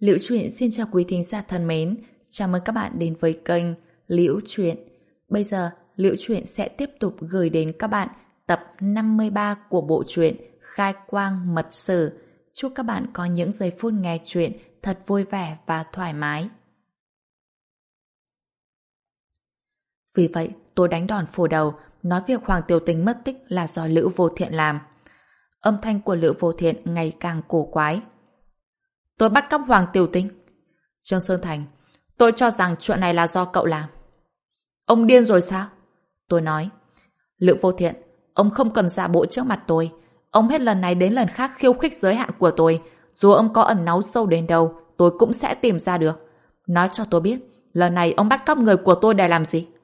Liễu Chuyện xin chào quý thính giả thân mến, chào mừng các bạn đến với kênh Liễu Chuyện. Bây giờ, Liễu Chuyện sẽ tiếp tục gửi đến các bạn tập 53 của bộ truyện Khai Quang Mật Sử. Chúc các bạn có những giây phút nghe chuyện thật vui vẻ và thoải mái. Vì vậy, tôi đánh đòn phủ đầu, nói việc Hoàng Tiểu Tình mất tích là do Lữ Vô Thiện làm. Âm thanh của Lữ Vô Thiện ngày càng cổ quái. Tôi bắt cóc Hoàng Tiểu Tình. Trương Sơn Thành, tôi cho rằng chuyện này là do cậu làm. Ông điên rồi sao? Tôi nói. Lữ Vô Thiện, ông không cần giả bộ trước mặt tôi. Ông hết lần này đến lần khác khiêu khích giới hạn của tôi. Dù ông có ẩn náu sâu đến đâu, tôi cũng sẽ tìm ra được. Nói cho tôi biết, lần này ông bắt cóc người của tôi để làm gì?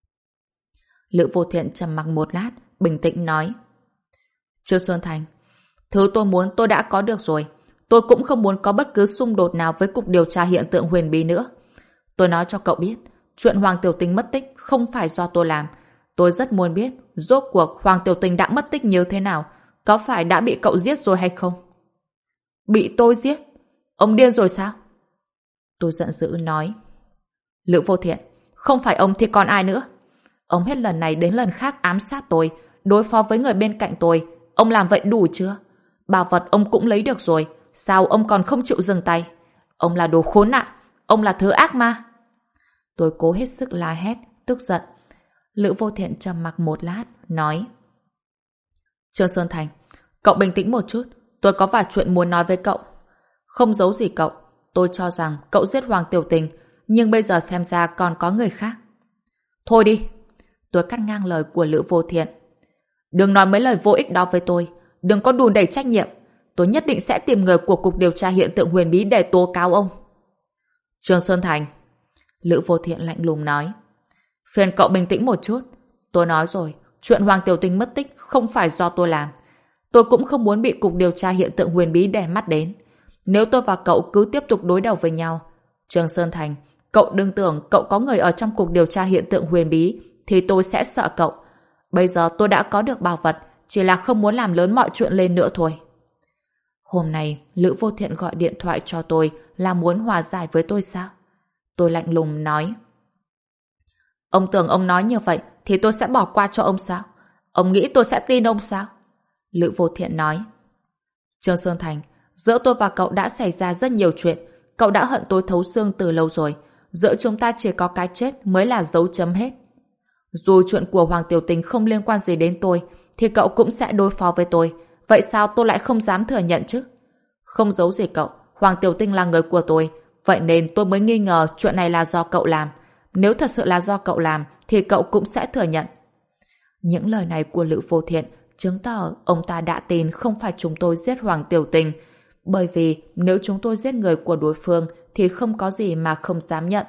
Lữ Vô Thiện trầm mặc một lát, bình tĩnh nói. Trương Sơn Thành, thứ tôi muốn tôi đã có được rồi. Tôi cũng không muốn có bất cứ xung đột nào với Cục Điều tra Hiện tượng Huyền Bí nữa. Tôi nói cho cậu biết, chuyện Hoàng Tiểu Tình mất tích không phải do tôi làm. Tôi rất muốn biết, rốt cuộc Hoàng Tiểu Tình đã mất tích như thế nào, có phải đã bị cậu giết rồi hay không? Bị tôi giết? Ông điên rồi sao? Tôi giận dữ nói. Lữ Vô Thiện, không phải ông thì còn ai nữa? Ông hết lần này đến lần khác ám sát tôi, đối phó với người bên cạnh tôi. Ông làm vậy đủ chưa? Bảo vật ông cũng lấy được rồi, sao ông còn không chịu dừng tay? Ông là đồ khốn nạn, ông là thứ ác ma. Tôi cố hết sức la hét, tức giận. Lữ Vô Thiện trầm mặc một lát, nói. Trương Sơn Thành, cậu bình tĩnh một chút, tôi có vài chuyện muốn nói với cậu. Không giấu gì cậu, tôi cho rằng cậu giết Hoàng Tiểu Tình, nhưng bây giờ xem ra còn có người khác. Thôi đi. Tôi cắt ngang lời của Lữ Vô Thiện. Đừng nói mấy lời vô ích đó với tôi, đừng có đùn đẩy trách nhiệm. Tôi nhất định sẽ tìm người của Cục Điều tra Hiện tượng Huyền Bí để tố cáo ông. Trương Sơn Thành. Lữ Vô Thiện lạnh lùng nói. Phiền cậu bình tĩnh một chút. Tôi nói rồi, chuyện Hoàng Tiểu Tình mất tích không phải do tôi làm. Tôi cũng không muốn bị Cục Điều tra Hiện tượng Huyền Bí đè mắt đến. Nếu tôi và cậu cứ tiếp tục đối đầu với nhau, Trương Sơn Thành, cậu đừng tưởng cậu có người ở trong Cục Điều tra Hiện tượng Huyền Bí thì tôi sẽ sợ cậu. Bây giờ tôi đã có được bảo vật, chỉ là không muốn làm lớn mọi chuyện lên nữa thôi. Hôm nay, Lữ Vô Thiện gọi điện thoại cho tôi là muốn hòa giải với tôi sao? Tôi lạnh lùng nói. Ông tưởng ông nói như vậy thì tôi sẽ bỏ qua cho ông sao? Ông nghĩ tôi sẽ tin ông sao? Lữ Vô Thiện nói. Trương Sơn Thành, giữa tôi và cậu đã xảy ra rất nhiều chuyện. Cậu đã hận tôi thấu xương từ lâu rồi. Giữa chúng ta chỉ có cái chết mới là dấu chấm hết. Dù chuyện của Hoàng Tiểu Tình không liên quan gì đến tôi, thì cậu cũng sẽ đối phó với tôi. Vậy sao tôi lại không dám thừa nhận chứ? Không giấu gì cậu, Hoàng Tiểu Tinh là người của tôi, vậy nên tôi mới nghi ngờ chuyện này là do cậu làm. Nếu thật sự là do cậu làm, thì cậu cũng sẽ thừa nhận. Những lời này của Lữ Vô Thiện chứng tỏ ông ta đã tin không phải chúng tôi giết Hoàng Tiểu Tình. Bởi vì nếu chúng tôi giết người của đối phương thì không có gì mà không dám nhận.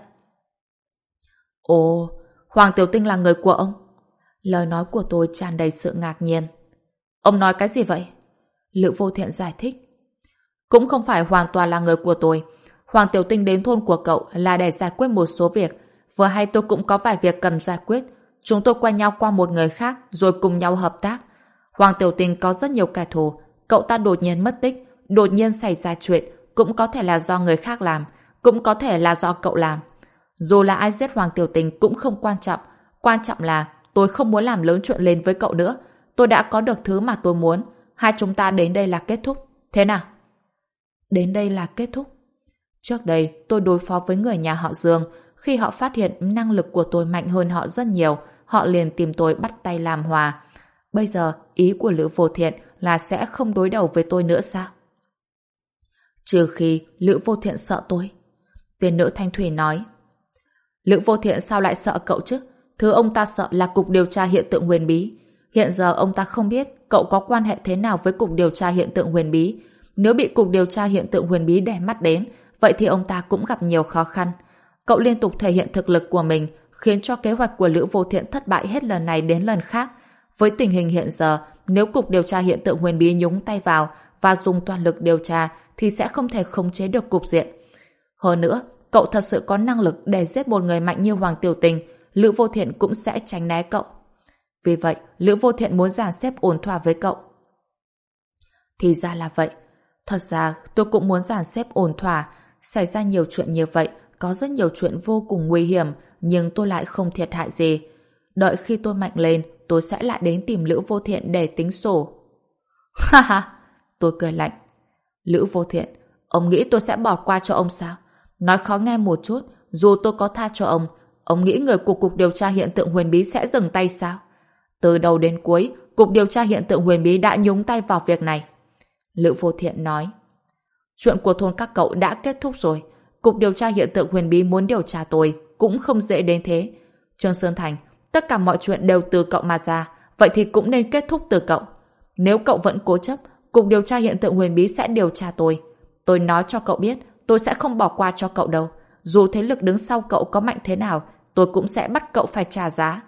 Ồ, Hoàng Tiểu Tinh là người của ông? Lời nói của tôi tràn đầy sự ngạc nhiên. Ông nói cái gì vậy? Lữ Vô Thiện giải thích. Cũng không phải hoàn toàn là người của tôi. Hoàng Tiểu Tinh đến thôn của cậu là để giải quyết một số việc. Vừa hay tôi cũng có vài việc cần giải quyết. Chúng tôi quen nhau qua một người khác rồi cùng nhau hợp tác. Hoàng Tiểu Tinh có rất nhiều kẻ thù. Cậu ta đột nhiên mất tích, đột nhiên xảy ra chuyện, cũng có thể là do người khác làm, cũng có thể là do cậu làm. Dù là ai giết Hoàng Tiểu Tình cũng không quan trọng là tôi không muốn làm lớn chuyện lên với cậu nữa. Tôi đã có được thứ mà tôi muốn. Hai chúng ta đến đây là kết thúc. Thế nào? Đến đây là kết thúc. Trước đây tôi đối phó với người nhà họ Dương. Khi họ phát hiện năng lực của tôi mạnh hơn họ rất nhiều, họ liền tìm tôi bắt tay làm hòa. Bây giờ ý của Lữ Vô Thiện là sẽ không đối đầu với tôi nữa sao? Trừ khi Lữ Vô Thiện sợ tôi. Tiên nữ Thanh Thủy nói. Lữ Vô Thiện sao lại sợ cậu chứ? Thứ ông ta sợ là Cục Điều tra Hiện tượng Huyền Bí. Hiện giờ ông ta không biết cậu có quan hệ thế nào với Cục Điều tra Hiện tượng Huyền Bí. Nếu bị Cục Điều tra Hiện tượng Huyền Bí đè mắt đến, vậy thì ông ta cũng gặp nhiều khó khăn. Cậu liên tục thể hiện thực lực của mình, khiến cho kế hoạch của Lữ Vô Thiện thất bại hết lần này đến lần khác. Với tình hình hiện giờ, nếu Cục Điều tra Hiện tượng Huyền Bí nhúng tay vào và dùng toàn lực điều tra, thì sẽ không thể khống chế được cục diện. Hơn nữa, cậu thật sự có năng lực để giết một người mạnh như Hoàng Tiểu Tình, Lữ Vô Thiện cũng sẽ tránh né cậu. Vì vậy, Lữ Vô Thiện muốn dàn xếp ổn thỏa với cậu. Thì ra là vậy. Thật ra, tôi cũng muốn dàn xếp ổn thỏa, Xảy ra nhiều chuyện như vậy, có rất nhiều chuyện vô cùng nguy hiểm, nhưng tôi lại không thiệt hại gì. Đợi khi tôi mạnh lên, tôi sẽ lại đến tìm Lữ Vô Thiện để tính sổ. Ha ha, tôi cười lạnh. Lữ Vô Thiện, ông nghĩ tôi sẽ bỏ qua cho ông sao? Nói khó nghe một chút, dù tôi có tha cho ông nghĩ người của Cục Điều tra Hiện tượng Huyền Bí sẽ dừng tay sao? Từ đầu đến cuối, Cục Điều tra Hiện tượng Huyền Bí đã nhúng tay vào việc này. Lữ Vô Thiện nói. Chuyện của thôn các cậu đã kết thúc rồi. Cục Điều tra Hiện tượng Huyền Bí muốn điều tra tôi cũng không dễ đến thế. Trương Sơn Thành, tất cả mọi chuyện đều từ cậu mà ra, vậy thì cũng nên kết thúc từ cậu. Nếu cậu vẫn cố chấp, Cục Điều tra Hiện tượng Huyền Bí sẽ điều tra tôi. Tôi nói cho cậu biết, tôi sẽ không bỏ qua cho cậu đâu. Dù thế lực đứng sau cậu có mạnh thế nào, tôi cũng sẽ bắt cậu phải trả giá.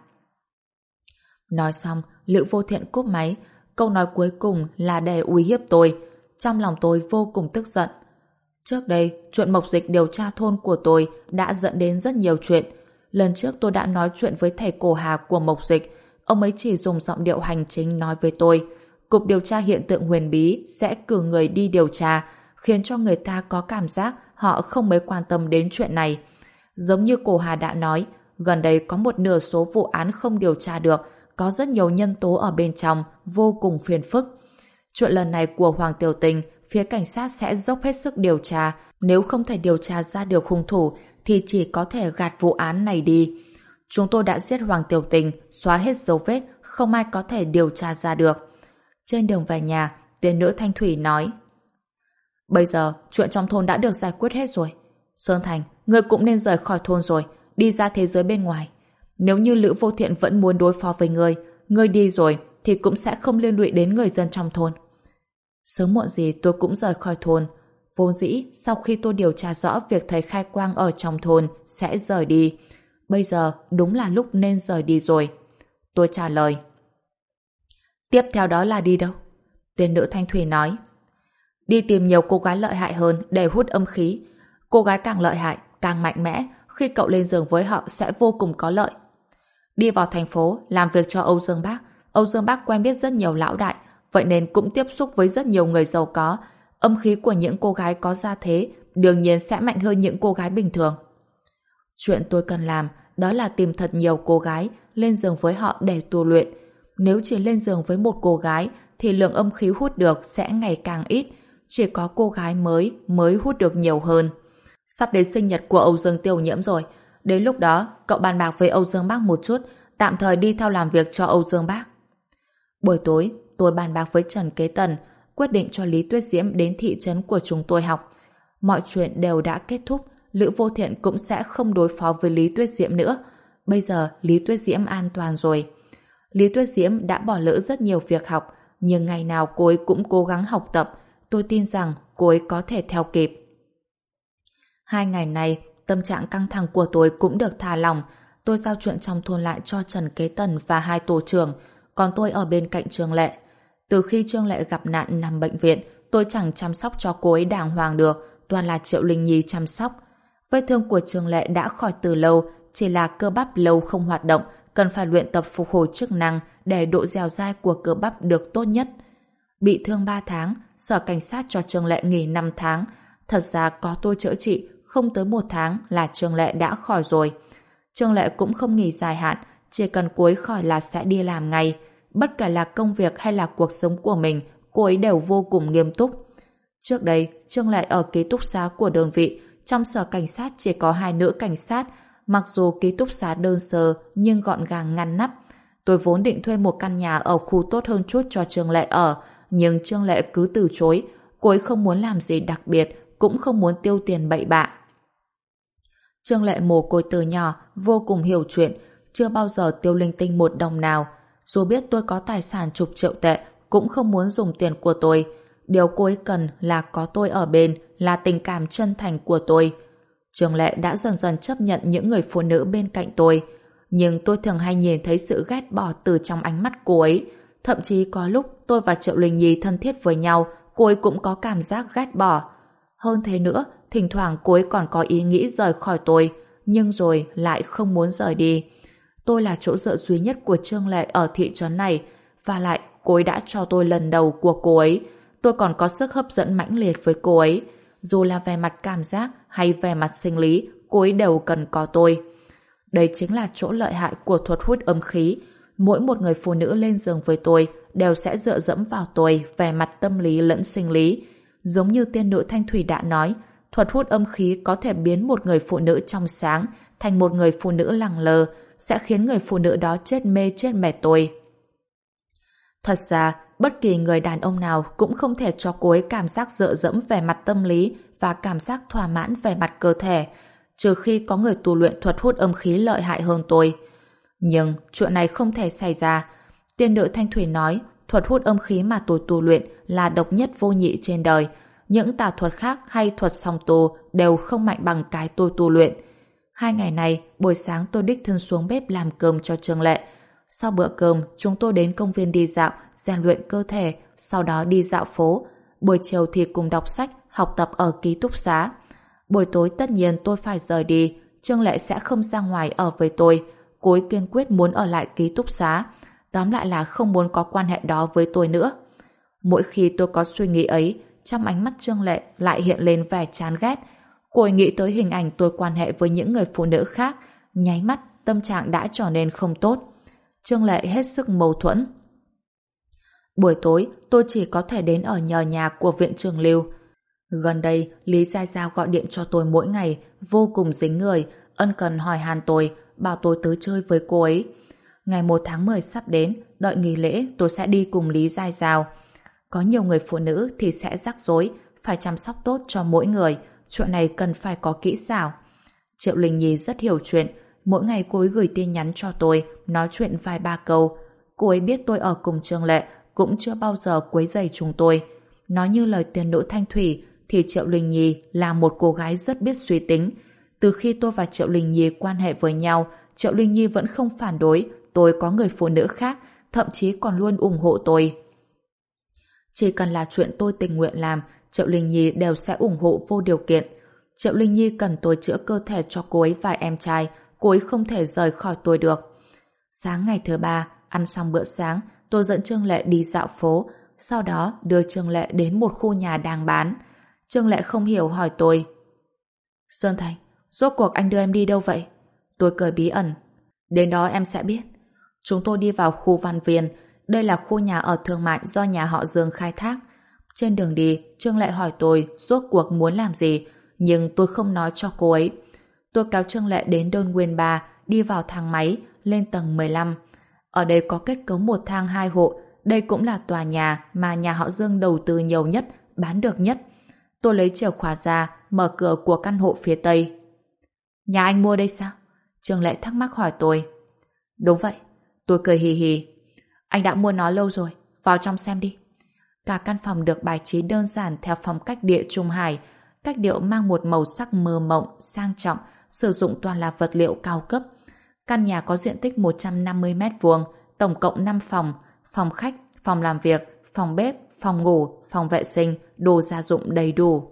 Nói xong, Lữ Vô Thiện cúp máy. Câu nói cuối cùng là để uy hiếp tôi. Trong lòng tôi vô cùng tức giận. Trước đây, chuyện Mộc Dịch điều tra thôn của tôi đã dẫn đến rất nhiều chuyện. Lần trước tôi đã nói chuyện với thầy Cổ Hà của Mộc Dịch. Ông ấy chỉ dùng giọng điệu hành chính nói với tôi. Cục Điều tra Hiện tượng Huyền Bí sẽ cử người đi điều tra, khiến cho người ta có cảm giác họ không mấy quan tâm đến chuyện này. Giống như Cổ Hà đã nói, gần đây có một nửa số vụ án không điều tra được, có rất nhiều nhân tố ở bên trong, vô cùng phiền phức. Chuyện lần này của Hoàng Tiểu Tình, phía cảnh sát sẽ dốc hết sức điều tra, nếu không thể điều tra ra được hung thủ thì chỉ có thể gạt vụ án này đi. Chúng tôi đã giết Hoàng Tiểu Tình, xóa hết dấu vết, không ai có thể điều tra ra được. Trên đường về nhà, tiên nữ Thanh Thủy nói: Bây giờ, chuyện trong thôn đã được giải quyết hết rồi. Sơn Thành, ngươi cũng nên rời khỏi thôn rồi, đi ra thế giới bên ngoài. Nếu như Lữ Vô Thiện vẫn muốn đối phó với ngươi đi rồi thì cũng sẽ không liên lụy đến người dân trong thôn. Sớm muộn gì tôi cũng rời khỏi thôn. Vốn dĩ, sau khi tôi điều tra rõ việc thầy Khai Quang ở trong thôn sẽ rời đi. Bây giờ đúng là lúc nên rời đi rồi. Tôi trả lời. Tiếp theo đó là đi đâu? Tiên nữ Thanh Thủy nói. Đi tìm nhiều cô gái lợi hại hơn để hút âm khí. Cô gái càng lợi hại, càng mạnh mẽ, khi cậu lên giường với họ sẽ vô cùng có lợi. Đi vào thành phố, làm việc cho Âu Dương Bác. Âu Dương Bác quen biết rất nhiều lão đại, vậy nên cũng tiếp xúc với rất nhiều người giàu có. Âm khí của những cô gái có gia thế đương nhiên sẽ mạnh hơn những cô gái bình thường. Chuyện tôi cần làm đó là tìm thật nhiều cô gái, lên giường với họ để tu luyện. Nếu chỉ lên giường với một cô gái thì lượng âm khí hút được sẽ ngày càng ít, chỉ có cô gái mới hút được nhiều hơn. Sắp đến sinh nhật của Âu Dương Tiểu Nhiễm rồi, đến lúc đó cậu bàn bạc với Âu Dương Bác một chút, tạm thời đi theo làm việc cho Âu Dương Bác. Buổi tối, tôi bàn bạc với Trần Kế Tần, quyết định cho Lý Tuyết Diễm đến thị trấn của chúng tôi học. Mọi chuyện đều đã kết thúc, Lữ Vô Thiện cũng sẽ không đối phó với Lý Tuyết Diễm nữa. Bây giờ Lý Tuyết Diễm an toàn rồi. Lý Tuyết Diễm đã bỏ lỡ rất nhiều việc học, nhưng ngày nào cô ấy cũng cố gắng học tập. Tôi tin rằng cô ấy có thể theo kịp. 2 ngày này, tâm trạng căng thẳng của tôi cũng được thả lỏng. Tôi giao chuyện trong thôn lại cho Trần Kế Tần và 2 tổ trưởng, còn tôi ở bên cạnh Trương Lệ. Từ khi Trương Lệ gặp nạn nằm bệnh viện, tôi chẳng chăm sóc cho cô ấy đàng hoàng được, toàn là Triệu Linh Nhi chăm sóc. Vết thương của Trương Lệ đã khỏi từ lâu, chỉ là cơ bắp lâu không hoạt động, cần phải luyện tập phục hồi chức năng để độ dẻo dai của cơ bắp được tốt nhất. Bị thương 3 tháng, sở cảnh sát cho Trương Lệ nghỉ 5 tháng. Thật ra có tôi chữa trị, không tới 1 tháng là Trương Lệ đã khỏi rồi. Trương Lệ cũng không nghỉ dài hạn, chỉ cần cô ấy khỏi là sẽ đi làm ngay. Bất kể là công việc hay là cuộc sống của mình, cô ấy đều vô cùng nghiêm túc. Trước đây, Trương Lệ ở ký túc xá của đơn vị, trong sở cảnh sát chỉ có 2 nữ cảnh sát, mặc dù ký túc xá đơn sơ nhưng gọn gàng ngăn nắp. Tôi vốn định thuê một căn nhà ở khu tốt hơn chút cho Trương Lệ ở, nhưng Trương Lệ cứ từ chối. Cô ấy không muốn làm gì đặc biệt, cũng không muốn tiêu tiền bậy bạ. Trương Lệ mồ côi từ nhỏ, vô cùng hiểu chuyện, chưa bao giờ tiêu linh tinh một đồng nào. Dù biết tôi có tài sản chục triệu tệ, cũng không muốn dùng tiền của tôi. Điều cô ấy cần là có tôi ở bên, là tình cảm chân thành của tôi. Trương Lệ đã dần dần chấp nhận những người phụ nữ bên cạnh tôi. Nhưng tôi thường hay nhìn thấy sự ghét bỏ từ trong ánh mắt cô ấy. Thậm chí có lúc tôi và Triệu Linh Nhi thân thiết với nhau, cô ấy cũng có cảm giác ghét bỏ. Hơn thế nữa, thỉnh thoảng cô ấy còn có ý nghĩ rời khỏi tôi, nhưng rồi lại không muốn rời đi. Tôi là chỗ dựa duy nhất của Trương Lệ ở thị trấn này, và lại cô ấy đã cho tôi lần đầu của cô ấy. Tôi còn có sức hấp dẫn mãnh liệt với cô ấy. dù là về mặt cảm giác hay về mặt sinh lý, cô ấy đều cần có tôi. Đây chính là chỗ lợi hại của thuật hút âm khí. Mỗi một người phụ nữ lên giường với tôi đều sẽ dựa dẫm vào tôi về mặt tâm lý lẫn sinh lý. Giống như tiên nữ Thanh Thủy đã nói, thuật hút âm khí có thể biến một người phụ nữ trong sáng thành một người phụ nữ lẳng lơ, sẽ khiến người phụ nữ đó chết mê chết mệt tôi. Thật ra, bất kỳ người đàn ông nào cũng không thể cho cô ấy cảm giác dựa dẫm về mặt tâm lý và cảm giác thỏa mãn về mặt cơ thể, trừ khi có người tu luyện thuật hút âm khí lợi hại hơn tôi. Nhưng chuyện này không thể xảy ra. Tiên nữ Thanh Thủy nói thuật hút âm khí mà tôi tu luyện là độc nhất vô nhị trên đời. Những tà thuật khác hay thuật song tu đều không mạnh bằng cái tôi tu luyện. 2 ngày này, buổi sáng tôi đích thân xuống bếp làm cơm cho Trương Lệ. Sau bữa cơm, chúng tôi đến công viên đi dạo, rèn luyện cơ thể, sau đó đi dạo phố. Buổi chiều thì cùng đọc sách, học tập ở ký túc xá. Buổi tối tất nhiên tôi phải rời đi, Trương Lệ sẽ không ra ngoài ở với tôi. Cô ấy kiên quyết muốn ở lại ký túc xá. Tóm lại là không muốn có quan hệ đó với tôi nữa. Mỗi khi tôi có suy nghĩ ấy, trong ánh mắt Trương Lệ lại hiện lên vẻ chán ghét. Cô ấy nghĩ tới hình ảnh tôi quan hệ với những người phụ nữ khác, nháy mắt tâm trạng đã trở nên không tốt. Trương Lệ hết sức mâu thuẫn. Buổi tối, tôi chỉ có thể đến ở nhờ nhà của viện trưởng Lưu. Gần đây, Lý Gia Giao gọi điện cho tôi mỗi ngày, vô cùng dính người, ân cần hỏi han tôi, bảo tôi tới chơi với cô ấy. Ngày 1 tháng 10 sắp đến, đợi nghỉ lễ tôi sẽ đi cùng Lý Gia Giao. Có nhiều người phụ nữ thì sẽ rắc rối, phải chăm sóc tốt cho mỗi người, chuyện này cần phải có kỹ xảo. Triệu Linh Nhi rất hiểu chuyện, mỗi ngày cô ấy gửi tin nhắn cho tôi, nói chuyện vài ba câu. Cô ấy biết tôi ở cùng Trương Lệ, cũng chưa bao giờ quấy rầy chúng tôi. Nói như lời tiên nữ Thanh Thủy, thì Triệu Linh Nhi là một cô gái rất biết suy tính. Từ khi tôi và Triệu Linh Nhi quan hệ với nhau, Triệu Linh Nhi vẫn không phản đối tôi có người phụ nữ khác, thậm chí còn luôn ủng hộ tôi. Chỉ cần là chuyện tôi tình nguyện làm, Triệu Linh Nhi đều sẽ ủng hộ vô điều kiện. Triệu Linh Nhi cần tôi chữa cơ thể cho cô ấy và em trai, cô ấy không thể rời khỏi tôi được. Sáng ngày thứ 3, ăn xong bữa sáng, tôi dẫn Trương Lệ đi dạo phố, sau đó đưa Trương Lệ đến một khu nhà đang bán. Trương Lệ không hiểu hỏi tôi: Sơn Thành, rốt cuộc anh đưa em đi đâu vậy? Tôi cười bí ẩn: Đến đó em sẽ biết. Chúng tôi đi vào khu Văn Viên, đây là khu nhà ở thương mại do nhà họ Dương khai thác. Trên đường đi, Trương Lệ hỏi tôi rốt cuộc muốn làm gì, nhưng tôi không nói cho cô ấy. Tôi kéo Trương Lệ đến đơn nguyên bar, đi vào thang máy, lên tầng 15. Ở đây có kết cấu 1 thang 2 hộ, đây cũng là tòa nhà mà nhà họ Dương đầu tư nhiều nhất, bán được nhất. Tôi lấy chìa khóa ra, mở cửa của căn hộ phía Tây. Nhà anh mua đây sao? Trương Lệ thắc mắc hỏi tôi. Đúng vậy. Tôi cười hì hì. Anh đã mua nó lâu rồi, vào trong xem đi. Cả căn phòng được bài trí đơn giản theo phong cách địa Trung Hải, cách điệu mang một màu sắc mơ mộng, sang trọng, sử dụng toàn là vật liệu cao cấp. Căn nhà có diện tích 150 mét vuông, tổng cộng 5 phòng, phòng khách, phòng làm việc, phòng bếp, phòng ngủ, phòng vệ sinh, đồ gia dụng đầy đủ.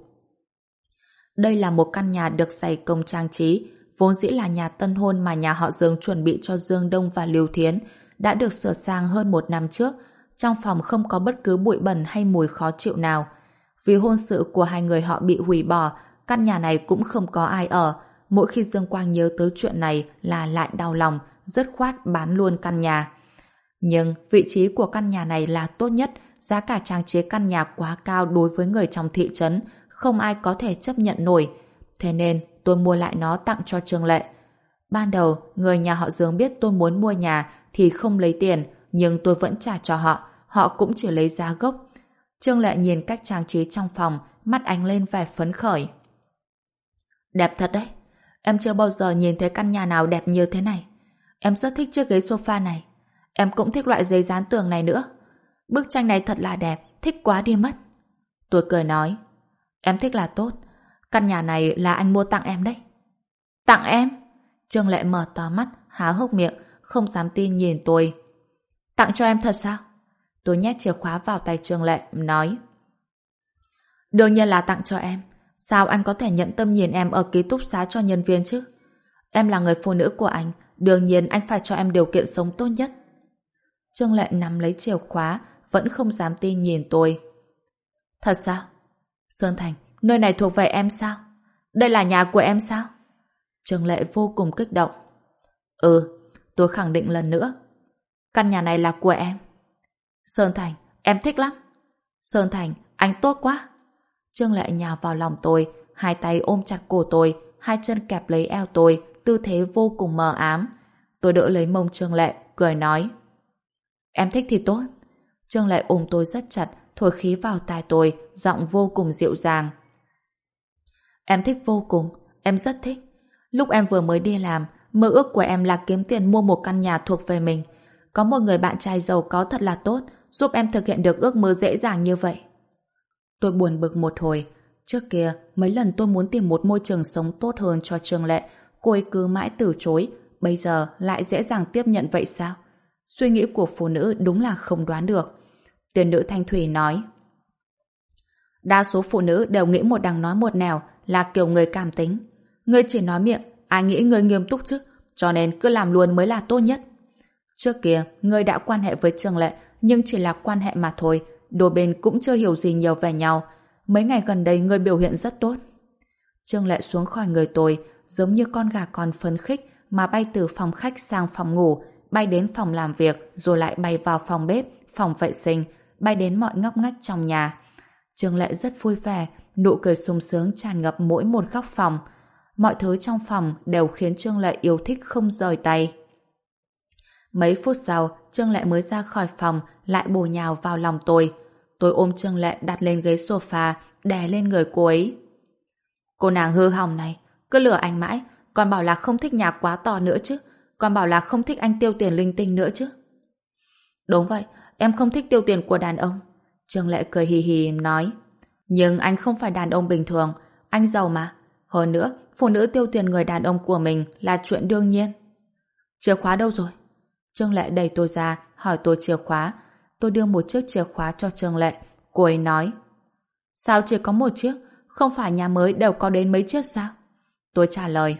Đây là một căn nhà được dày công trang trí, vốn dĩ là nhà tân hôn mà nhà họ Dương chuẩn bị cho Dương Đông và Lưu Thiến, đã được sửa sang hơn 1 năm trước. Trong phòng không có bất cứ bụi bẩn hay mùi khó chịu nào. Vì hôn sự của hai người họ bị hủy bỏ, căn nhà này cũng không có ai ở. Mỗi khi Dương Quang nhớ tới chuyện này là lại đau lòng, dứt khoát bán luôn căn nhà. Nhưng vị trí của căn nhà này là tốt nhất, giá cả trang trí căn nhà quá cao đối với người trong thị trấn, không ai có thể chấp nhận nổi. Thế nên tôi mua lại nó tặng cho Trương Lệ. Ban đầu, người nhà họ Dương biết tôi muốn mua nhà thì không lấy tiền, nhưng tôi vẫn trả cho họ, họ cũng chỉ lấy giá gốc. Trương Lệ nhìn cách trang trí trong phòng, mắt ánh lên vẻ phấn khởi. Đẹp thật đấy, em chưa bao giờ nhìn thấy căn nhà nào đẹp như thế này. Em rất thích chiếc ghế sofa này. Em cũng thích loại giấy dán tường này nữa. Bức tranh này thật là đẹp, thích quá đi mất. Tôi cười nói, em thích là tốt. Căn nhà này là anh mua tặng em đấy. Tặng em? Trương Lệ mở to mắt, há hốc miệng, không dám tin nhìn tôi. Tặng cho em thật sao? Tôi nhét chìa khóa vào tay Trương Lệ, nói. Đương nhiên là tặng cho em. Sao anh có thể nhận tâm nhìn em ở ký túc xá cho nhân viên chứ? Em là người phụ nữ của anh, đương nhiên anh phải cho em điều kiện sống tốt nhất. Trương Lệ nắm lấy chìa khóa, vẫn không dám tin nhìn tôi. Thật sao? Sơn Thành, Nơi này thuộc về em sao? Đây là nhà của em sao? Trương Lệ vô cùng kích động. Ừ, tôi khẳng định lần nữa. Căn nhà này là của em. Sơn Thành, em thích lắm. Sơn Thành, anh tốt quá. Trương Lệ nhào vào lòng tôi, hai tay ôm chặt cổ tôi, hai chân kẹp lấy eo tôi, tư thế vô cùng mờ ám. Tôi đỡ lấy mông Trương Lệ, cười nói. Em thích thì tốt. Trương Lệ ôm tôi rất chặt, thổi khí vào tai tôi, giọng vô cùng dịu dàng. Em thích vô cùng, em rất thích. Lúc em vừa mới đi làm, mơ ước của em là kiếm tiền mua một căn nhà thuộc về mình. Có một người bạn trai giàu có thật là tốt, giúp em thực hiện được ước mơ dễ dàng như vậy. Tôi buồn bực một hồi. Trước kia, mấy lần tôi muốn tìm một môi trường sống tốt hơn cho Trương Lệ, cô ấy cứ mãi từ chối, bây giờ lại dễ dàng tiếp nhận vậy sao? Suy nghĩ của phụ nữ đúng là không đoán được. Tiền nữ Thanh Thủy nói. Đa số phụ nữ đều nghĩ một đằng nói một nẻo, là kiểu người cảm tính. Ngươi chỉ nói miệng, ai nghĩ ngươi nghiêm túc chứ, cho nên cứ làm luôn mới là tốt nhất. Trước kia, ngươi đã quan hệ với Trương Lệ, nhưng chỉ là quan hệ mà thôi, đôi bên cũng chưa hiểu gì nhiều về nhau. Mấy ngày gần đây ngươi biểu hiện rất tốt. Trương Lệ xuống khỏi người tôi, giống như con gà con phấn khích mà bay từ phòng khách sang phòng ngủ, bay đến phòng làm việc, rồi lại bay vào phòng bếp, phòng vệ sinh, bay đến mọi ngóc ngách trong nhà. Trương Lệ rất vui vẻ, nụ cười sung sướng tràn ngập mỗi một góc phòng. Mọi thứ trong phòng đều khiến Trương Lệ yêu thích không rời tay. Mấy phút sau, Trương Lệ mới ra khỏi phòng, lại bổ nhào vào lòng tôi. Tôi ôm Trương Lệ đặt lên ghế sofa, đè lên người cô ấy. Cô nàng hư hỏng này, cứ lừa anh mãi, còn bảo là không thích nhà quá to nữa chứ, còn bảo là không thích anh tiêu tiền linh tinh nữa chứ. Đúng vậy, em không thích tiêu tiền của đàn ông. Trương Lệ cười hì hì nói. Nhưng anh không phải đàn ông bình thường, anh giàu mà. Hơn nữa, phụ nữ tiêu tiền người đàn ông của mình là chuyện đương nhiên. Chìa khóa đâu rồi? Trương Lệ đẩy tôi ra, hỏi tôi chìa khóa. Tôi đưa một chiếc chìa khóa cho Trương Lệ. Cô ấy nói. Sao chỉ có một chiếc? Không phải nhà mới đều có đến mấy chiếc sao? Tôi trả lời.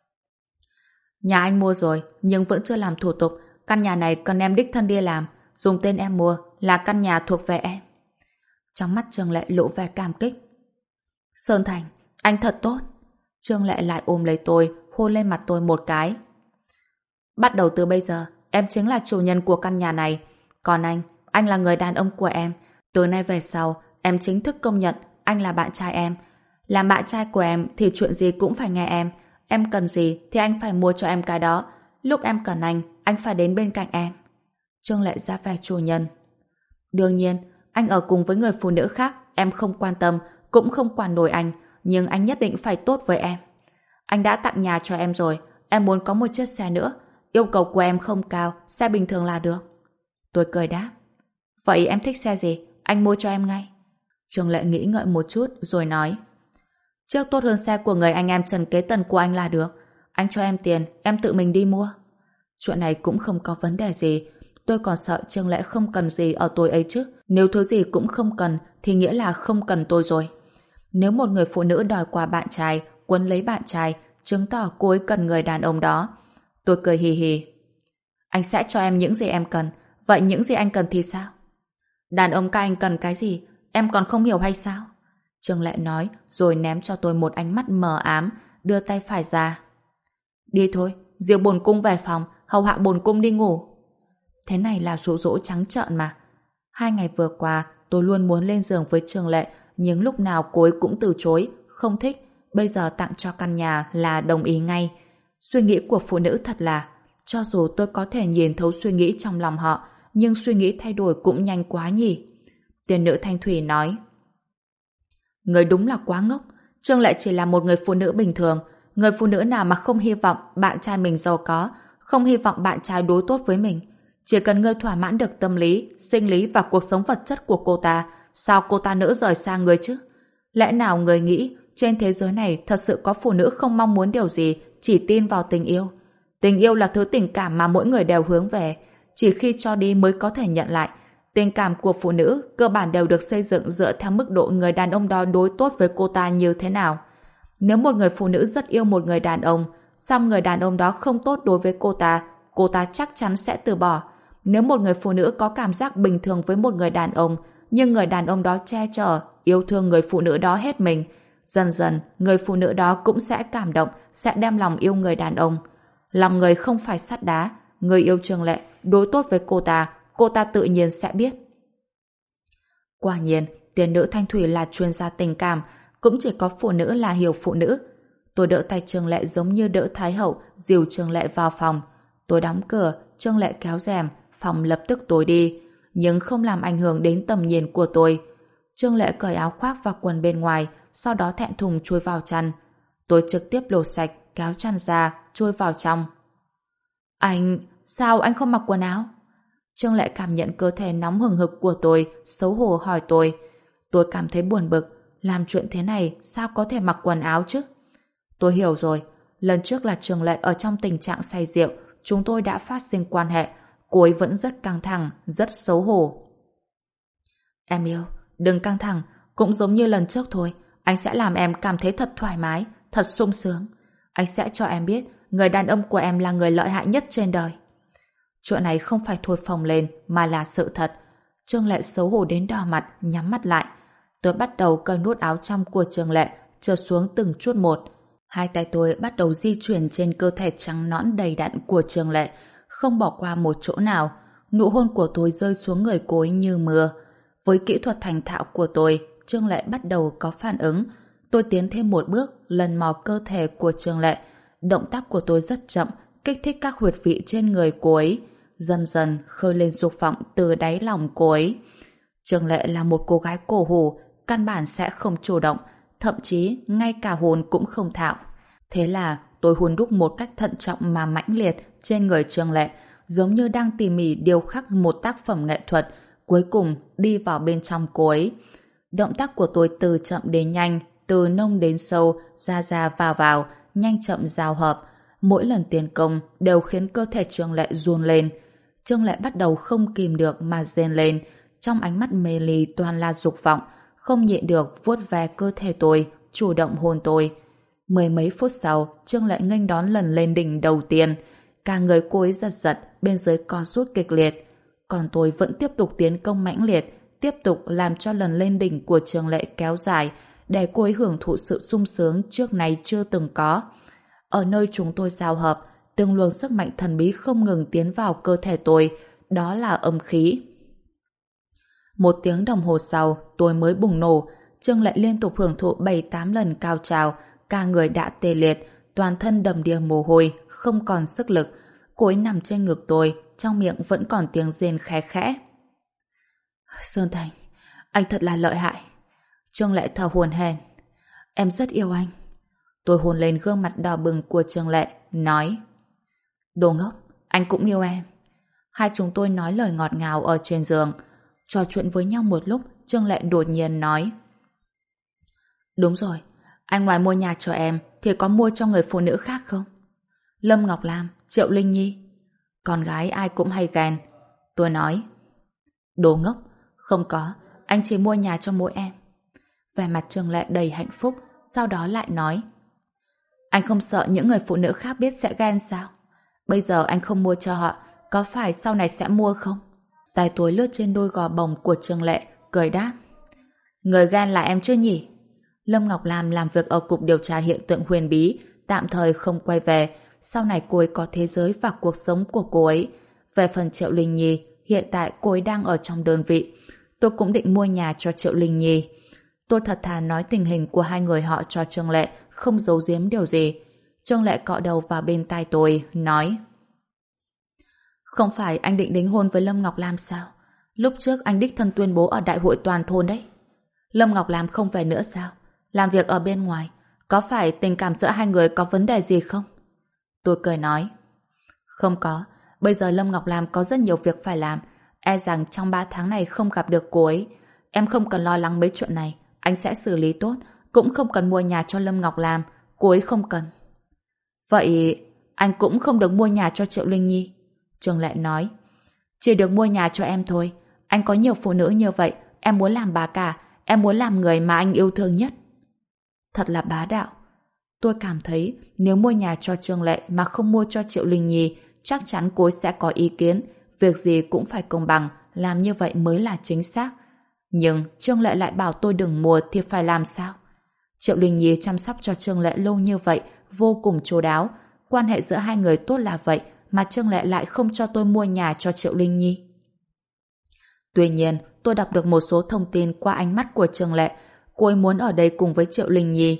Nhà anh mua rồi, nhưng vẫn chưa làm thủ tục. Căn nhà này cần em đích thân đi làm. Dùng tên em mua, là căn nhà thuộc về em. Trong mắt Trương Lệ lộ vẻ cảm kích. Sơn Thành, anh thật tốt. Trương Lệ lại ôm lấy tôi, hôn lên mặt tôi một cái. Bắt đầu từ bây giờ, em chính là chủ nhân của căn nhà này. Còn anh là người đàn ông của em. Từ nay về sau, em chính thức công nhận anh là bạn trai em. Làm bạn trai của em thì chuyện gì cũng phải nghe em. Em cần gì thì anh phải mua cho em cái đó. Lúc em cần anh phải đến bên cạnh em. Trương Lệ ra vẻ chủ nhân. Đương nhiên, anh ở cùng với người phụ nữ khác, em không quan tâm, cũng không quản nổi anh, nhưng anh nhất định phải tốt với em. Anh đã tặng nhà cho em rồi, em muốn có một chiếc xe nữa. Yêu cầu của em không cao, xe bình thường là được. Tôi cười đáp. Vậy em thích xe gì? Anh mua cho em ngay. Trương Lệ nghĩ ngợi một chút rồi nói. Chiếc tốt hơn xe của người anh em Trần Kế Tần của anh là được. Anh cho em tiền, em tự mình đi mua. Chuyện này cũng không có vấn đề gì. Tôi còn sợ Trương Lệ không cần gì ở tôi ấy chứ. Nếu thứ gì cũng không cần thì nghĩa là không cần tôi rồi. Nếu một người phụ nữ đòi quà bạn trai, quấn lấy bạn trai, chứng tỏ cô ấy cần người đàn ông đó. Tôi cười hì hì. Anh sẽ cho em những gì em cần. Vậy những gì anh cần thì sao? Đàn ông các anh cần cái gì? Em còn không hiểu hay sao? Trương Lệ nói rồi ném cho tôi một ánh mắt mờ ám, đưa tay phải ra. Đi thôi, dìu bổn cung về phòng, hầu hạ bổn cung đi ngủ. Thế này là dụ dỗ trắng trợn mà. 2 ngày vừa qua, tôi luôn muốn lên giường với Trương Lệ, nhưng lúc nào cô ấy cũng từ chối, không thích. Bây giờ tặng cho căn nhà là đồng ý ngay. Suy nghĩ của phụ nữ thật là, cho dù tôi có thể nhìn thấu suy nghĩ trong lòng họ, nhưng suy nghĩ thay đổi cũng nhanh quá nhỉ. Tiền nữ Thanh Thủy nói. Người đúng là quá ngốc. Trương Lệ chỉ là một người phụ nữ bình thường. Người phụ nữ nào mà không hy vọng bạn trai mình giàu có, không hy vọng bạn trai đối tốt với mình. Chỉ cần ngươi thỏa mãn được tâm lý, sinh lý và cuộc sống vật chất của cô ta, sao cô ta nỡ rời xa người chứ? Lẽ nào người nghĩ trên thế giới này thật sự có phụ nữ không mong muốn điều gì, chỉ tin vào tình yêu? Tình yêu là thứ tình cảm mà mỗi người đều hướng về, chỉ khi cho đi mới có thể nhận lại. Tình cảm của phụ nữ cơ bản đều được xây dựng dựa theo mức độ người đàn ông đó đối tốt với cô ta như thế nào. Nếu một người phụ nữ rất yêu một người đàn ông, song người đàn ông đó không tốt đối với cô ta chắc chắn sẽ từ bỏ. Nếu một người phụ nữ có cảm giác bình thường với một người đàn ông, nhưng người đàn ông đó che chở, yêu thương người phụ nữ đó hết mình, Dần dần, người phụ nữ đó cũng sẽ cảm động, sẽ đem lòng yêu người đàn ông. Lòng người không phải sắt đá, người yêu Trương Lệ, đối tốt với cô ta tự nhiên sẽ biết. Quả nhiên, tiền nữ Thanh Thủy là chuyên gia tình cảm, cũng chỉ có phụ nữ là hiểu phụ nữ. Tôi đỡ tay Trương Lệ giống như đỡ Thái Hậu, dìu Trương Lệ vào phòng. Tôi đóng cửa, Trương Lệ kéo rèm, phòng lập tức tối đi, nhưng không làm ảnh hưởng đến tầm nhìn của tôi. Trương Lệ cởi áo khoác và quần bên ngoài, sau đó thẹn thùng chui vào chăn. Tôi trực tiếp lột sạch, kéo chăn ra, chui vào trong. Sao anh không mặc quần áo? Trương Lệ cảm nhận cơ thể nóng hừng hực của tôi, xấu hổ hỏi tôi. Tôi cảm thấy buồn bực, làm chuyện thế này sao có thể mặc quần áo chứ? Tôi hiểu rồi, lần trước là Trương Lệ ở trong tình trạng say rượu, chúng tôi đã phát sinh quan hệ, cô ấy vẫn rất căng thẳng, rất xấu hổ. Em yêu, đừng căng thẳng, cũng giống như lần trước thôi, anh sẽ làm em cảm thấy thật thoải mái, thật sung sướng. Anh sẽ cho em biết, người đàn ông của em là người lợi hại nhất trên đời. Chuyện này không phải thổi phồng lên, mà là sự thật. Trương Lệ xấu hổ đến đỏ mặt, nhắm mắt lại. Tôi bắt đầu cởi nút áo trong của Trương Lệ, trượt xuống từng chút một. Hai tay tôi bắt đầu di chuyển trên cơ thể trắng nõn đầy đặn của Trương Lệ, không bỏ qua một chỗ nào. Nụ hôn của tôi rơi xuống người cô ấy như mưa. Với kỹ thuật thành thạo của tôi, Trương Lệ bắt đầu có phản ứng. Tôi tiến thêm một bước, lần mò cơ thể của Trương Lệ. Động tác của tôi rất chậm, kích thích các huyệt vị trên người cô ấy. Dần dần khơi lên dục vọng từ đáy lòng cô ấy. Trương Lệ là một cô gái cổ hủ, căn bản sẽ không chủ động, thậm chí ngay cả hôn cũng không thạo. Thế là tôi hôn đúc một cách thận trọng mà mãnh liệt trên người Trương Lệ, giống như đang tỉ mỉ điêu khắc một tác phẩm nghệ thuật, cuối cùng đi vào bên trong cô ấy. Động tác của tôi từ chậm đến nhanh, từ nông đến sâu, ra vào, nhanh chậm giao hợp. Mỗi lần tiến công đều khiến cơ thể Trương Lệ run lên. Trương Lệ bắt đầu không kìm được mà rên lên, trong ánh mắt mê ly toàn là dục vọng, không nhịn được vuốt ve cơ thể tôi, chủ động hôn tôi. Mười mấy phút sau, Trương Lệ nghênh đón lần lên đỉnh đầu tiên. Cả người cô ấy giật giật, bên dưới co rút kịch liệt. Còn tôi vẫn tiếp tục tiến công mãnh liệt, tiếp tục làm cho lần lên đỉnh của Trương Lệ kéo dài, để cô ấy hưởng thụ sự sung sướng trước nay chưa từng có. Ở nơi chúng tôi giao hợp, từng luồng sức mạnh thần bí không ngừng tiến vào cơ thể tôi, đó là âm khí. 1 tiếng đồng hồ sau, tôi mới bùng nổ. Trương Lệ liên tục hưởng thụ 7-8 lần cao trào, cả người đã tê liệt, toàn thân đầm đìa mồ hôi, không còn sức lực. Cô ấy nằm trên ngực tôi, trong miệng vẫn còn tiếng rên khẽ khẽ. Sơn Thành, anh thật là lợi hại. Trương Lệ thở hổn hển. Em rất yêu anh. Tôi hôn lên gương mặt đỏ bừng của Trương Lệ, nói: Đồ ngốc, anh cũng yêu em. Hai chúng tôi nói lời ngọt ngào ở trên giường. Trò chuyện với nhau một lúc, Trương Lệ đột nhiên nói: Đúng rồi, anh ngoài mua nhà cho em thì có mua cho người phụ nữ khác không? Lâm Ngọc Lam, Triệu Linh Nhi. Con gái ai cũng hay ghen. Tôi nói: Đồ ngốc, không có, anh chỉ mua nhà cho mỗi em. Vẻ mặt Trương Lệ đầy hạnh phúc, sau đó lại nói: Anh không sợ những người phụ nữ khác biết sẽ ghen sao? Bây giờ anh không mua cho họ, có phải sau này sẽ mua không? Tay tôi lướt trên đôi gò bồng của Trương Lệ, cười đáp: Người ghen là em chứ nhỉ? Lâm Ngọc Lam làm việc ở Cục Điều tra Hiện tượng huyền bí, tạm thời không quay về. Sau này cô ấy có thế giới và cuộc sống của cô ấy. Về phần Triệu Linh Nhi, hiện tại cô ấy đang ở trong đơn vị. Tôi cũng định mua nhà cho Triệu Linh Nhi. Tôi thật thà nói tình hình của hai người họ cho Trương Lệ, không giấu giếm điều gì. Trương Lệ cọ đầu vào bên tai tôi, nói: Không phải anh định đính hôn với Lâm Ngọc Lam sao? Lúc trước anh đích thân tuyên bố ở đại hội toàn thôn đấy. Lâm Ngọc Lam không về nữa sao? Làm việc ở bên ngoài, có phải tình cảm giữa hai người có vấn đề gì không? Tôi cười nói: Không có, bây giờ Lâm Ngọc Lam có rất nhiều việc phải làm, e rằng trong 3 tháng này không gặp được cô ấy. Em không cần lo lắng mấy chuyện này, anh sẽ xử lý tốt, cũng không cần mua nhà cho Lâm Ngọc Lam, cô ấy không cần. Vậy anh cũng không được mua nhà cho Triệu Linh Nhi. Trương Lệ nói: Chỉ được mua nhà cho em thôi. Anh có nhiều phụ nữ như vậy, em muốn làm bà cả, em muốn làm người mà anh yêu thương nhất. Thật là bá đạo. Tôi cảm thấy nếu mua nhà cho Trương Lệ mà không mua cho Triệu Linh Nhi, chắc chắn cô ấy sẽ có ý kiến, việc gì cũng phải công bằng, làm như vậy mới là chính xác. Nhưng Trương Lệ lại bảo tôi đừng mua thì phải làm sao? Triệu Linh Nhi chăm sóc cho Trương Lệ lâu như vậy, vô cùng chu đáo. Quan hệ giữa hai người tốt là vậy, mà Trương Lệ lại không cho tôi mua nhà cho Triệu Linh Nhi. Tuy nhiên, tôi đọc được một số thông tin qua ánh mắt của Trương Lệ. Cô ấy muốn ở đây cùng với Triệu Linh Nhi.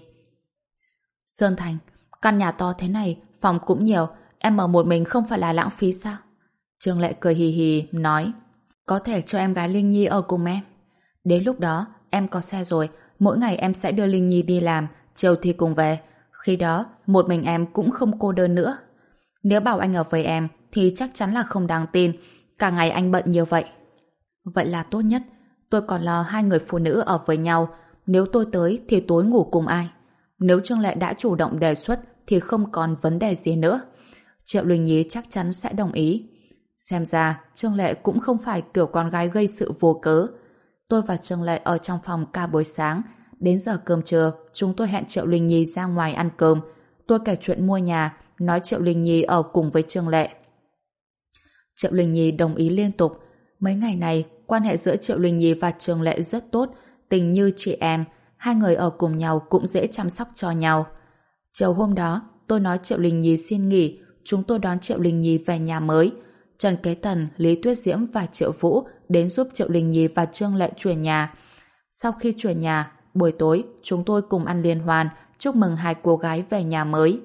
Sơn Thành, căn nhà to thế này, phòng cũng nhiều, em ở một mình không phải là lãng phí sao? Trương Lệ cười hì hì, nói, có thể cho em gái Linh Nhi ở cùng em. Đến lúc đó, em có xe rồi, mỗi ngày em sẽ đưa Linh Nhi đi làm, chiều thì cùng về. Khi đó, một mình em cũng không cô đơn nữa. Nếu bảo anh ở với em, thì chắc chắn là không đáng tin. Cả ngày anh bận như vậy. Vậy là tốt nhất. Tôi còn lo hai người phụ nữ ở với nhau. Nếu tôi tới thì tối ngủ cùng ai? Nếu Trương Lệ đã chủ động đề xuất thì không còn vấn đề gì nữa. Triệu Linh Nhi chắc chắn sẽ đồng ý. Xem ra Trương Lệ cũng không phải kiểu con gái gây sự vô cớ. Tôi và Trương Lệ ở trong phòng cả buổi sáng. Đến giờ cơm trưa, chúng tôi hẹn Triệu Linh Nhi ra ngoài ăn cơm. Tôi kể chuyện mua nhà, nói Triệu Linh Nhi ở cùng với Trương Lệ. Triệu Linh Nhi đồng ý liên tục. Mấy ngày này, quan hệ giữa Triệu Linh Nhi và Trương Lệ rất tốt, tình như chị em. Hai người ở cùng nhau cũng dễ chăm sóc cho nhau. Chiều hôm đó, tôi nói Triệu Linh Nhi xin nghỉ, chúng tôi đón Triệu Linh Nhi về nhà mới. Trần Kế Tần, Lý Tuyết Diễm và Triệu Vũ đến giúp Triệu Linh Nhi và Trương Lệ chuyển nhà. Sau khi chuyển nhà, buổi tối chúng tôi cùng ăn liên hoan, chúc mừng hai cô gái về nhà mới.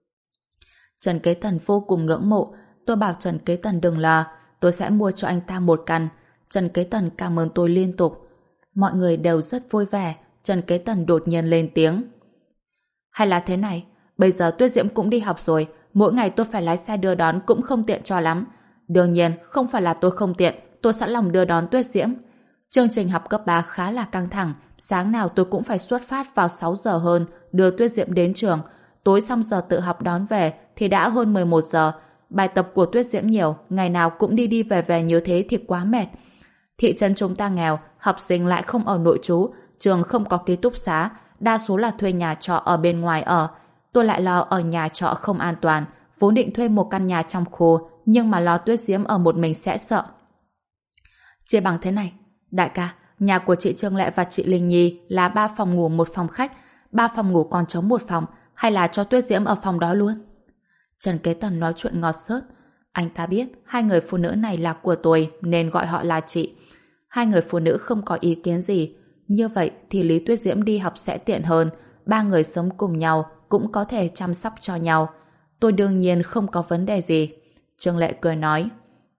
Trần Kế Tần vô cùng ngưỡng mộ. Tôi bảo Trần Kế Tần đừng lo, tôi sẽ mua cho anh ta một căn. Trần Kế Tần cảm ơn tôi liên tục. Mọi người đều rất vui vẻ. Trần Kế Tần đột nhiên lên tiếng. Hay là thế này, bây giờ Tuyết Diễm cũng đi học rồi, mỗi ngày tôi phải lái xe đưa đón cũng không tiện cho lắm. Đương nhiên, không phải là tôi không tiện, tôi sẵn lòng đưa đón Tuyết Diễm. Chương trình học cấp 3 khá là căng thẳng, sáng nào tôi cũng phải xuất phát vào 6 giờ hơn, đưa Tuyết Diễm đến trường. Tối xong giờ tự học đón về thì đã hơn 11 giờ. Bài tập của Tuyết Diễm nhiều, ngày nào cũng đi đi về về như thế thì quá mệt. Thị trấn chúng ta nghèo, học sinh lại không ở nội trú, trường không có ký túc xá, đa số là thuê nhà trọ ở bên ngoài ở. Tôi lại lo ở nhà trọ không an toàn, vốn định thuê một căn nhà trong khu, nhưng mà lo Tuyết Diễm ở một mình sẽ sợ. Chia bằng thế này, đại ca, nhà của chị Trương Lệ và chị Linh Nhi là 3 phòng ngủ 1 phòng khách, 3 phòng ngủ còn trống 1 phòng, hay là cho Tuyết Diễm ở phòng đó luôn? Trần Kế Tần nói chuyện ngọt xớt. Anh ta biết hai người phụ nữ này là của tôi nên gọi họ là chị. Hai người phụ nữ không có ý kiến gì. Như vậy thì Lý Tuyết Diễm đi học sẽ tiện hơn. 3 người sống cùng nhau cũng có thể chăm sóc cho nhau. Tôi đương nhiên không có vấn đề gì. Trương Lệ cười nói.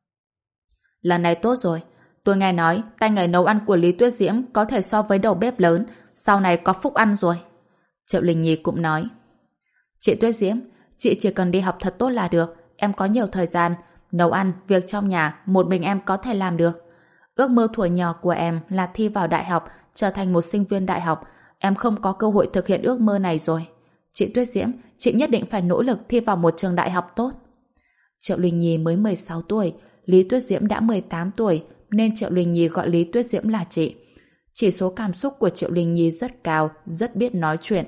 Lần này tốt rồi. Tôi nghe nói tay nghề nấu ăn của Lý Tuyết Diễm có thể so với đầu bếp lớn. Sau này có phúc ăn rồi. Triệu Linh Nhi cũng nói. Chị Tuyết Diễm, chị chỉ cần đi học thật tốt là được. Em có nhiều thời gian. Nấu ăn, việc trong nhà, một mình em có thể làm được. Ước mơ thuở nhỏ của em là thi vào đại học, trở thành một sinh viên đại học. Em không có cơ hội thực hiện ước mơ này rồi. Chị Tuyết Diễm, chị nhất định phải nỗ lực thi vào một trường đại học tốt. Triệu Linh Nhi mới 16 tuổi, Lý Tuyết Diễm đã 18 tuổi, nên Triệu Linh Nhi gọi Lý Tuyết Diễm là chị. Chỉ số cảm xúc của Triệu Linh Nhi rất cao, rất biết nói chuyện.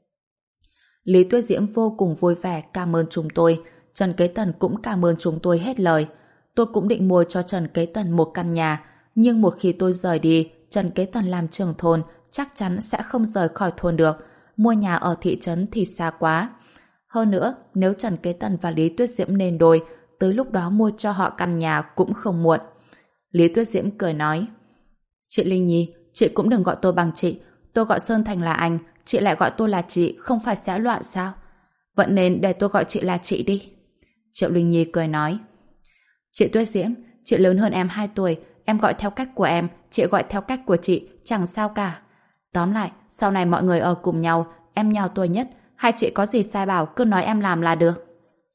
Lý Tuyết Diễm vô cùng vui vẻ cảm ơn chúng tôi. Trần Kế Tần cũng cảm ơn chúng tôi hết lời. Tôi cũng định mua cho Trần Kế Tần một căn nhà, nhưng một khi tôi rời đi, Trần Kế Tần làm trưởng thôn chắc chắn sẽ không rời khỏi thôn được. Mua nhà ở thị trấn thì xa quá. Hơn nữa, nếu Trần Kế Tần và Lý Tuyết Diễm nên đôi, tới lúc đó mua cho họ căn nhà cũng không muộn. Lý Tuyết Diễm cười nói. Chị Linh Nhi, chị cũng đừng gọi tôi bằng chị. Tôi gọi Sơn Thành là anh, chị lại gọi tôi là chị, không phải sẽ loạn sao? Vậy nên để tôi gọi chị là chị đi. Triệu Linh Nhi cười nói. Chị Tuyết Diễm, chị lớn hơn em 2 tuổi, em gọi theo cách của em, chị gọi theo cách của chị, chẳng sao cả. Tóm lại, sau này mọi người ở cùng nhau, em nhỏ tuổi nhất, hai chị có gì sai bảo cứ nói em làm là được.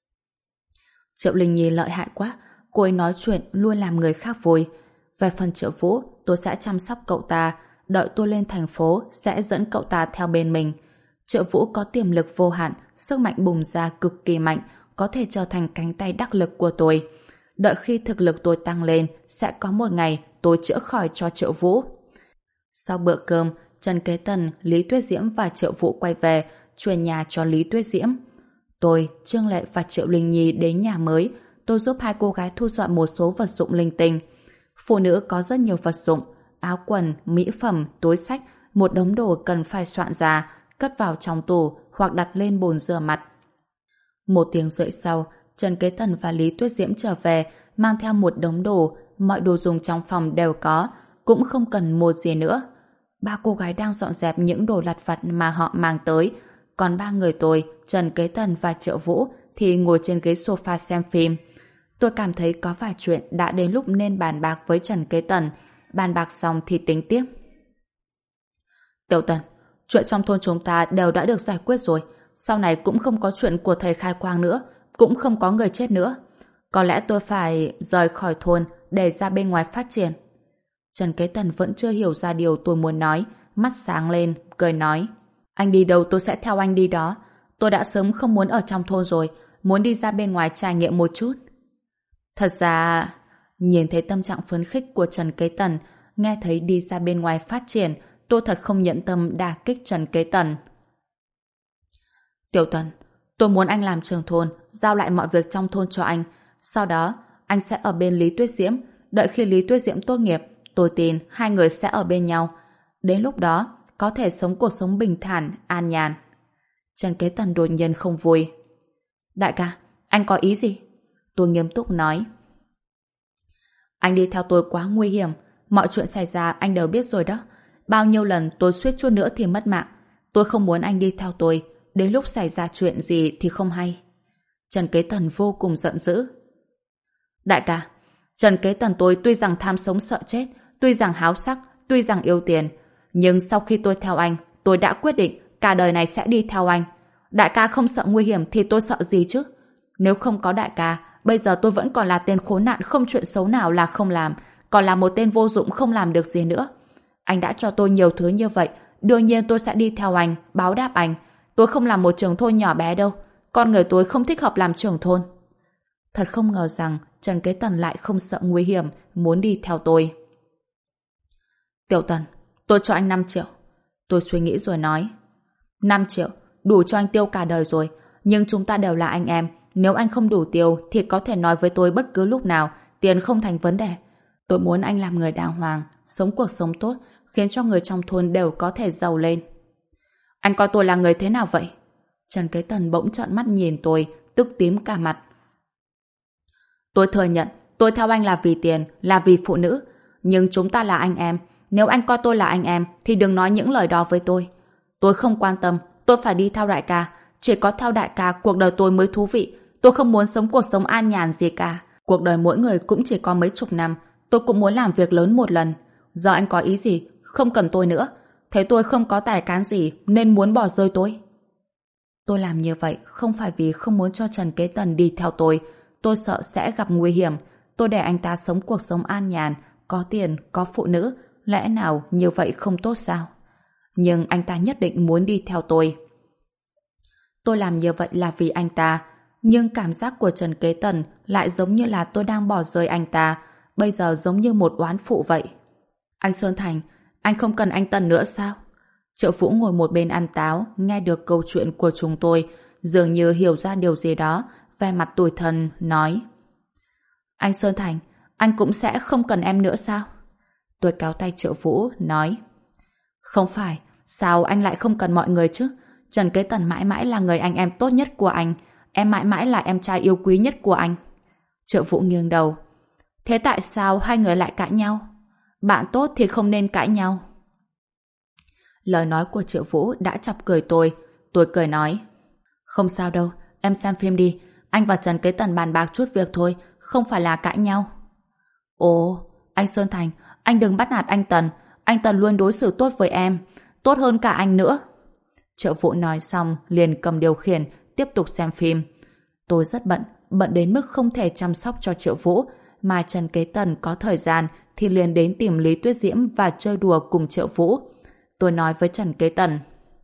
Triệu Linh Nhi lợi hại quá, cô ấy nói chuyện luôn làm người khác vui. Về phần Triệu Vũ, tôi sẽ chăm sóc cậu ta, đợi tôi lên thành phố sẽ dẫn cậu ta theo bên mình. Triệu Vũ có tiềm lực vô hạn, sức mạnh bùng ra cực kỳ mạnh, có thể trở thành cánh tay đắc lực của tôi. Đợi khi thực lực tôi tăng lên, sẽ có một ngày tôi chữa khỏi cho Triệu Vũ. Sau bữa cơm, Trần Kế Tần, Lý Tuyết Diễm và Triệu Vũ quay về, chuyển nhà cho Lý Tuyết Diễm. Tôi, Trương Lệ và Triệu Linh Nhi đến nhà mới, tôi giúp hai cô gái thu dọn một số vật dụng linh tinh. Phụ nữ có rất nhiều vật dụng, áo quần, mỹ phẩm, túi xách, một đống đồ cần phải soạn ra, cất vào trong tủ hoặc đặt lên bồn rửa mặt. 1 tiếng rưỡi sau, Trần Kế Tần và Lý Tuyết Diễm trở về, mang theo một đống đồ, mọi đồ dùng trong phòng đều có, cũng không cần một gì nữa. 3 cô gái đang dọn dẹp những đồ lặt vặt mà họ mang tới, còn 3 người tôi, Trần Kế Tần và Triệu Vũ thì ngồi trên ghế sofa xem phim. Tôi cảm thấy có vài chuyện đã đến lúc nên bàn bạc với Trần Kế Tần. Bàn bạc xong thì tính tiếp. Tiểu Tần, chuyện trong thôn chúng ta đều đã được giải quyết rồi. Sau này cũng không có chuyện của thầy Khai Quang nữa, cũng không có người chết nữa. Có lẽ tôi phải rời khỏi thôn để ra bên ngoài phát triển. Trần Kế Tần vẫn chưa hiểu ra điều tôi muốn nói, mắt sáng lên, cười nói. Anh đi đâu tôi sẽ theo anh đi đó. Tôi đã sớm không muốn ở trong thôn rồi, muốn đi ra bên ngoài trải nghiệm một chút. Thật ra, nhìn thấy tâm trạng phấn khích của Trần Kế Tần, nghe thấy đi ra bên ngoài phát triển, tôi thật không nhẫn tâm đả kích Trần Kế Tần. Tiểu Tần, tôi muốn anh làm trưởng thôn, giao lại mọi việc trong thôn cho anh. Sau đó, anh sẽ ở bên Lý Tuyết Diễm. Đợi khi Lý Tuyết Diễm tốt nghiệp, tôi tin 2 người sẽ ở bên nhau. Đến lúc đó, có thể sống cuộc sống bình thản, an nhàn. Trần Kế Tần đột nhiên không vui. Đại ca, anh có ý gì? Tôi nghiêm túc nói. Anh đi theo tôi quá nguy hiểm. Mọi chuyện xảy ra anh đều biết rồi đó. Bao nhiêu lần tôi suýt chút nữa thì mất mạng. Tôi không muốn anh đi theo tôi. Đến lúc xảy ra chuyện gì thì không hay. Trần Kế Tần vô cùng giận dữ. Đại ca, Trần Kế Tần tôi tuy rằng tham sống sợ chết, tuy rằng háo sắc, tuy rằng yêu tiền, nhưng sau khi tôi theo anh, tôi đã quyết định cả đời này sẽ đi theo anh. Đại ca không sợ nguy hiểm thì tôi sợ gì chứ? Nếu không có đại ca, bây giờ tôi vẫn còn là tên khốn nạn không chuyện xấu nào là không làm, còn là một tên vô dụng không làm được gì nữa. Anh đã cho tôi nhiều thứ như vậy, đương nhiên tôi sẽ đi theo anh, báo đáp anh. Tôi không làm một trưởng thôn nhỏ bé đâu. Con người tôi không thích hợp làm trưởng thôn. Thật không ngờ rằng Trần Kế Tần lại không sợ nguy hiểm, muốn đi theo tôi. Tiểu Tần, tôi cho anh 5 triệu. Tôi suy nghĩ rồi nói. 5 triệu, đủ cho anh tiêu cả đời rồi. Nhưng chúng ta đều là anh em. Nếu anh không đủ tiêu thì có thể nói với tôi bất cứ lúc nào. Tiền không thành vấn đề. Tôi muốn anh làm người đàng hoàng, sống cuộc sống tốt, khiến cho người trong thôn đều có thể giàu lên. Anh coi tôi là người thế nào vậy? Trần Kế Tần bỗng trợn mắt nhìn tôi, tức tím cả mặt. Tôi thừa nhận, tôi theo anh là vì tiền, là vì phụ nữ. Nhưng chúng ta là anh em. Nếu anh coi tôi là anh em, thì đừng nói những lời đó với tôi. Tôi không quan tâm, tôi phải đi theo đại ca. Chỉ có theo đại ca, cuộc đời tôi mới thú vị. Tôi không muốn sống cuộc sống an nhàn gì cả. Cuộc đời mỗi người cũng chỉ có mấy chục năm. Tôi cũng muốn làm việc lớn một lần. Giờ anh có ý gì? Không cần tôi nữa. Thấy tôi không có tài cán gì nên muốn bỏ rơi tôi. Tôi làm như vậy không phải vì không muốn cho Trần Kế Tần đi theo tôi. Tôi sợ sẽ gặp nguy hiểm. Tôi để anh ta sống cuộc sống an nhàn, có tiền, có phụ nữ. Lẽ nào như vậy không tốt sao? Nhưng anh ta nhất định muốn đi theo tôi. Tôi làm như vậy là vì anh ta. Nhưng cảm giác của Trần Kế Tần lại giống như là tôi đang bỏ rơi anh ta. Bây giờ giống như một oán phụ vậy. Anh Sơn Thành, anh không cần anh Tần nữa sao? Triệu Vũ ngồi một bên ăn táo, nghe được câu chuyện của chúng tôi, dường như hiểu ra điều gì đó, vẻ mặt tủi thân, nói. Anh Sơn Thành, anh cũng sẽ không cần em nữa sao? Tôi kéo tay Triệu Vũ, nói. Không phải, sao anh lại không cần mọi người chứ? Trần Kế Tần mãi mãi là người anh em tốt nhất của anh, em mãi mãi là em trai yêu quý nhất của anh. Triệu Vũ nghiêng đầu. Thế tại sao hai người lại cãi nhau? Bạn tốt thì không nên cãi nhau. Lời nói của Triệu Vũ đã chọc cười tôi. Tôi cười nói. Không sao đâu, em xem phim đi. Anh và Trần Kế Tần bàn bạc chút việc thôi, không phải là cãi nhau. Ồ, anh Sơn Thành, anh đừng bắt nạt anh Tần. Anh Tần luôn đối xử tốt với em, tốt hơn cả anh nữa. Triệu Vũ nói xong liền cầm điều khiển, tiếp tục xem phim. Tôi rất bận đến mức không thể chăm sóc cho Triệu Vũ, mà Trần Kế Tần có thời gian thì liền đến tìm Lý Tuyết Diễm và chơi đùa cùng Triệu Vũ. Tôi nói với Trần Kế Tần.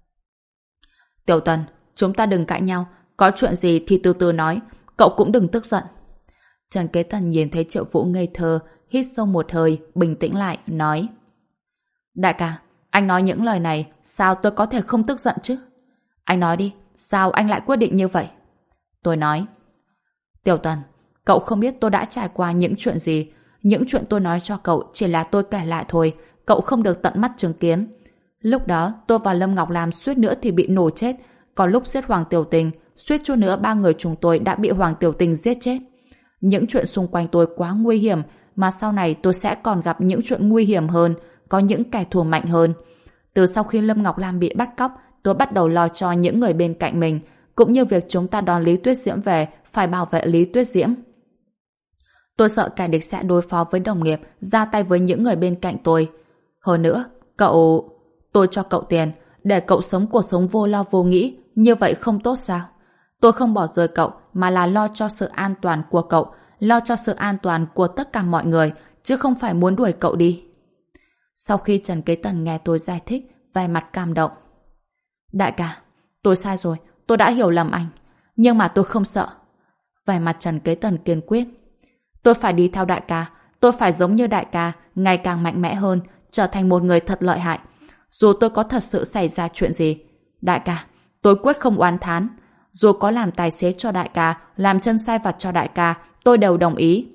Tiểu Tần, chúng ta đừng cãi nhau, có chuyện gì thì từ từ nói, cậu cũng đừng tức giận. Trần Kế Tần nhìn thấy Triệu Vũ ngây thơ, hít sâu một hơi, bình tĩnh lại, nói. Đại ca, anh nói những lời này, sao tôi có thể không tức giận chứ? Anh nói đi, sao anh lại quyết định như vậy? Tôi nói. Tiểu Tần, cậu không biết tôi đã trải qua những chuyện gì. Những chuyện tôi nói cho cậu chỉ là tôi kể lại thôi, cậu không được tận mắt chứng kiến. Lúc đó, tôi và Lâm Ngọc Lam suýt nữa thì bị nổ chết, còn lúc giết Hoàng Tiểu Tình, suýt chút nữa ba người chúng tôi đã bị Hoàng Tiểu Tình giết chết. Những chuyện xung quanh tôi quá nguy hiểm, mà sau này tôi sẽ còn gặp những chuyện nguy hiểm hơn, có những kẻ thù mạnh hơn. Từ sau khi Lâm Ngọc Lam bị bắt cóc, tôi bắt đầu lo cho những người bên cạnh mình, cũng như việc chúng ta đón Lý Tuyết Diễm về, phải bảo vệ Lý Tuyết Diễm. Tôi sợ kẻ địch sẽ đối phó với đồng nghiệp, ra tay với những người bên cạnh tôi. Hơn nữa, tôi cho cậu tiền, để cậu sống cuộc sống vô lo vô nghĩ, như vậy không tốt sao? Tôi không bỏ rơi cậu, mà là lo cho sự an toàn của cậu, lo cho sự an toàn của tất cả mọi người, chứ không phải muốn đuổi cậu đi. Sau khi Trần Kế Tần nghe tôi giải thích, vẻ mặt cảm động. Đại ca, tôi sai rồi, tôi đã hiểu lầm anh, nhưng mà tôi không sợ. Vẻ mặt Trần Kế Tần kiên quyết. Tôi phải đi theo đại ca, tôi phải giống như đại ca, ngày càng mạnh mẽ hơn, trở thành một người thật lợi hại. Dù tôi có thật sự xảy ra chuyện gì, đại ca, tôi quyết không oán thán. Dù có làm tài xế cho đại ca, làm chân sai vặt cho đại ca, tôi đều đồng ý.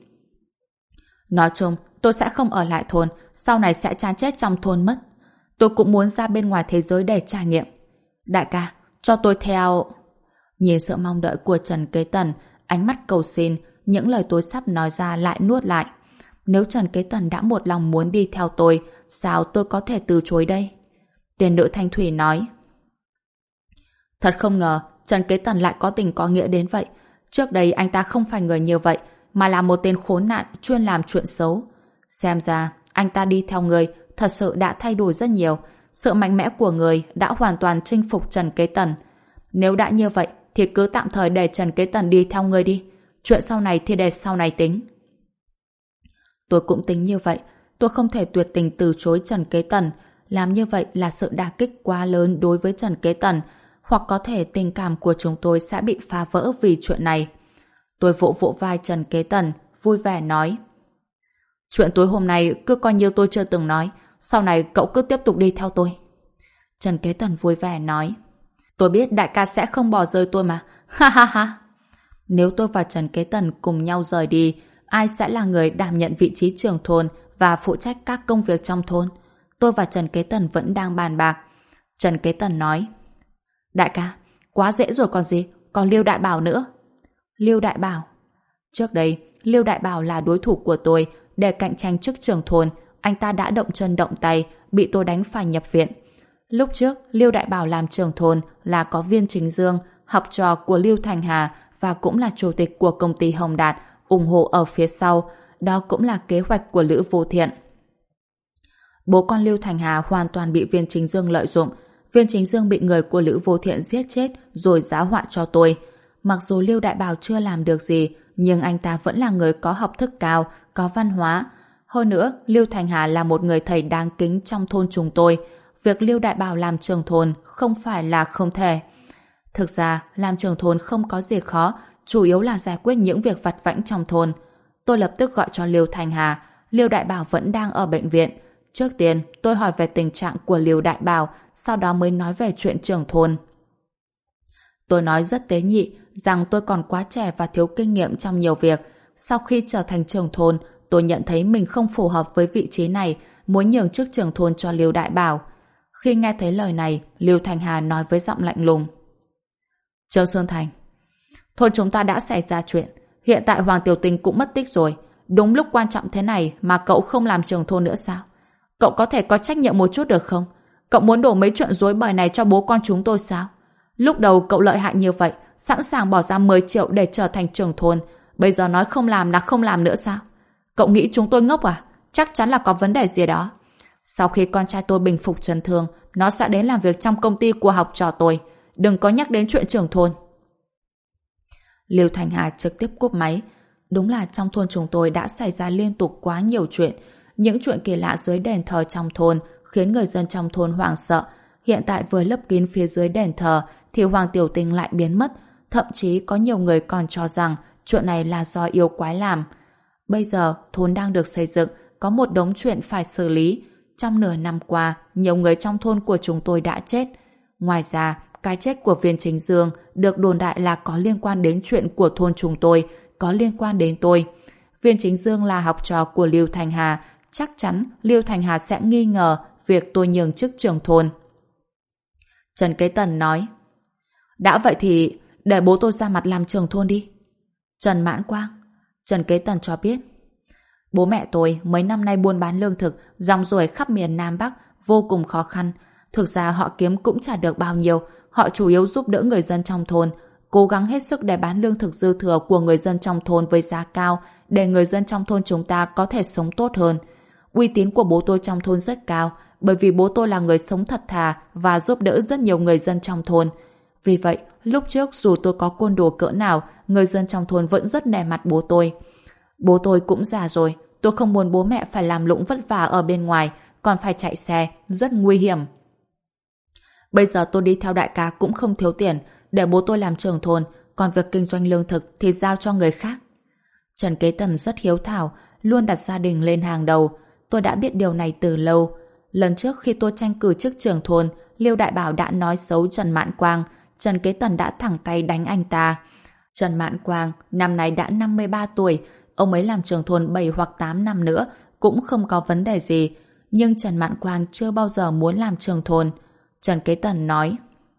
Nói chung, tôi sẽ không ở lại thôn, sau này sẽ chán chết trong thôn mất. Tôi cũng muốn ra bên ngoài thế giới để trải nghiệm. Đại ca, cho tôi theo... Nhìn sự mong đợi của Trần Kế Tần, ánh mắt cầu xin, những lời tôi sắp nói ra lại nuốt lại. Nếu Trần Kế Tần đã một lòng muốn đi theo tôi, sao tôi có thể từ chối đây? Tiền nữ Thanh Thủy nói. Thật không ngờ, Trần Kế Tần lại có tình có nghĩa đến vậy. Trước đây anh ta không phải người như vậy, mà là một tên khốn nạn chuyên làm chuyện xấu. Xem ra, anh ta đi theo người thật sự đã thay đổi rất nhiều. Sự mạnh mẽ của người đã hoàn toàn chinh phục Trần Kế Tần. Nếu đã như vậy, thì cứ tạm thời để Trần Kế Tần đi theo người đi. Chuyện sau này thì để sau này tính. Tôi cũng tính như vậy. Tôi không thể tuyệt tình từ chối Trần Kế Tần. Làm như vậy là sự đả kích quá lớn đối với Trần Kế Tần. Hoặc có thể tình cảm của chúng tôi sẽ bị phá vỡ vì chuyện này. Tôi vỗ vỗ vai Trần Kế Tần, vui vẻ nói. Chuyện tối hôm nay cứ coi như tôi chưa từng nói. Sau này cậu cứ tiếp tục đi theo tôi. Trần Kế Tần vui vẻ nói. Tôi biết đại ca sẽ không bỏ rơi tôi mà. Ha ha ha. Nếu tôi và Trần Kế Tần cùng nhau rời đi, ai sẽ là người đảm nhận vị trí trưởng thôn và phụ trách các công việc trong thôn? Tôi và Trần Kế Tần vẫn đang bàn bạc. Trần Kế Tần nói. Đại ca, quá dễ rồi còn gì, còn Liêu Đại Bảo nữa. Liêu Đại Bảo. Trước đây, Liêu Đại Bảo là đối thủ của tôi. Để cạnh tranh chức trưởng thôn, anh ta đã động chân động tay, bị tôi đánh phải nhập viện. Lúc trước, Liêu Đại Bảo làm trưởng thôn là có Viên Chính Dương, học trò của Lưu Thành Hà và cũng là chủ tịch của công ty Hồng Đạt, ủng hộ ở phía sau. Đó cũng là kế hoạch của Lữ Vô Thiện. Bố con Lưu Thành Hà hoàn toàn bị Viên Chính Dương lợi dụng. Viên Chính Dương bị người của Lữ Vô Thiện giết chết rồi giá họa cho tôi. Mặc dù Liêu Đại Bảo chưa làm được gì, nhưng anh ta vẫn là người có học thức cao, có văn hóa. Hơn nữa, Lưu Thành Hà là một người thầy đáng kính trong thôn chúng tôi. Việc Liêu Đại Bảo làm trưởng thôn không phải là không thể. Thực ra, làm trưởng thôn không có gì khó, chủ yếu là giải quyết những việc vặt vãnh trong thôn. Tôi lập tức gọi cho Liêu Thành Hà. Liêu Đại Bảo vẫn đang ở bệnh viện. Trước tiên, tôi hỏi về tình trạng của Liêu Đại Bảo, sau đó mới nói về chuyện trưởng thôn. Tôi nói rất tế nhị, rằng tôi còn quá trẻ và thiếu kinh nghiệm trong nhiều việc. Sau khi trở thành trưởng thôn, tôi nhận thấy mình không phù hợp với vị trí này, muốn nhường chức trưởng thôn cho Liêu Đại Bảo. Khi nghe thấy lời này, Liêu Thành Hà nói với giọng lạnh lùng. Trương Xuân Thành, thôi chúng ta đã xảy ra chuyện. Hiện tại Hoàng Tiểu Tình cũng mất tích rồi. Đúng lúc quan trọng thế này mà cậu không làm trưởng thôn nữa sao? Cậu có thể có trách nhiệm một chút được không? Cậu muốn đổ mấy chuyện rối bời này cho bố con chúng tôi sao? Lúc đầu cậu lợi hại như vậy, sẵn sàng bỏ ra 10 triệu để trở thành trưởng thôn. Bây giờ nói không làm là không làm nữa sao? Cậu nghĩ chúng tôi ngốc à? Chắc chắn là có vấn đề gì đó. Sau khi con trai tôi bình phục chấn thương, nó sẽ đến làm việc trong công ty của học trò tôi. Đừng có nhắc đến chuyện trưởng thôn. Liêu Thành Hà trực tiếp cúp máy. Đúng là trong thôn chúng tôi đã xảy ra liên tục quá nhiều chuyện. Những chuyện kỳ lạ dưới đền thờ trong thôn khiến người dân trong thôn hoảng sợ. Hiện tại vừa lấp kín phía dưới đền thờ thì Hoàng Tiểu Tình lại biến mất. Thậm chí có nhiều người còn cho rằng chuyện này là do yêu quái làm. Bây giờ thôn đang được xây dựng, có một đống chuyện phải xử lý. Trong nửa năm qua, nhiều người trong thôn của chúng tôi đã chết. Ngoài ra, cái chết của Viên Chính Dương được đồn đại là có liên quan đến chuyện của thôn chúng tôi, có liên quan đến tôi. Viên Chính Dương là học trò của Lưu Thành Hà, chắc chắn Lưu Thành Hà sẽ nghi ngờ việc tôi nhường chức trưởng thôn. Trần Kế Tần nói, đã vậy thì để bố tôi ra mặt làm trưởng thôn đi. Trần Mãn Quang. Trần Kế Tần cho biết, bố mẹ tôi mấy năm nay buôn bán lương thực rong ruổi khắp miền Nam Bắc vô cùng khó khăn. Thực ra họ kiếm cũng chả được bao nhiêu, họ chủ yếu giúp đỡ người dân trong thôn, cố gắng hết sức để bán lương thực dư thừa của người dân trong thôn với giá cao để người dân trong thôn chúng ta có thể sống tốt hơn. Uy tín của bố tôi trong thôn rất cao bởi vì bố tôi là người sống thật thà và giúp đỡ rất nhiều người dân trong thôn. Vì vậy, lúc trước dù tôi có côn đồ cỡ nào, người dân trong thôn vẫn rất nể mặt bố tôi. Bố tôi cũng già rồi, tôi không muốn bố mẹ phải làm lụng vất vả ở bên ngoài, còn phải chạy xe, rất nguy hiểm. Bây giờ tôi đi theo đại ca cũng không thiếu tiền, để bố tôi làm trưởng thôn, còn việc kinh doanh lương thực thì giao cho người khác. Trần Kế Tần rất hiếu thảo, luôn đặt gia đình lên hàng đầu. Tôi đã biết điều này từ lâu. Lần trước khi tôi tranh cử chức trưởng thôn, Liêu Đại Bảo đã nói xấu Trần Mãn Quang, Trần Kế Tần đã thẳng tay đánh anh ta. Trần Mãn Quang năm nay đã 53 tuổi, ông ấy làm trưởng thôn 7 hoặc 8 năm nữa cũng không có vấn đề gì. Nhưng Trần Mãn Quang chưa bao giờ muốn làm trưởng thôn. Trần Kế Tần nói,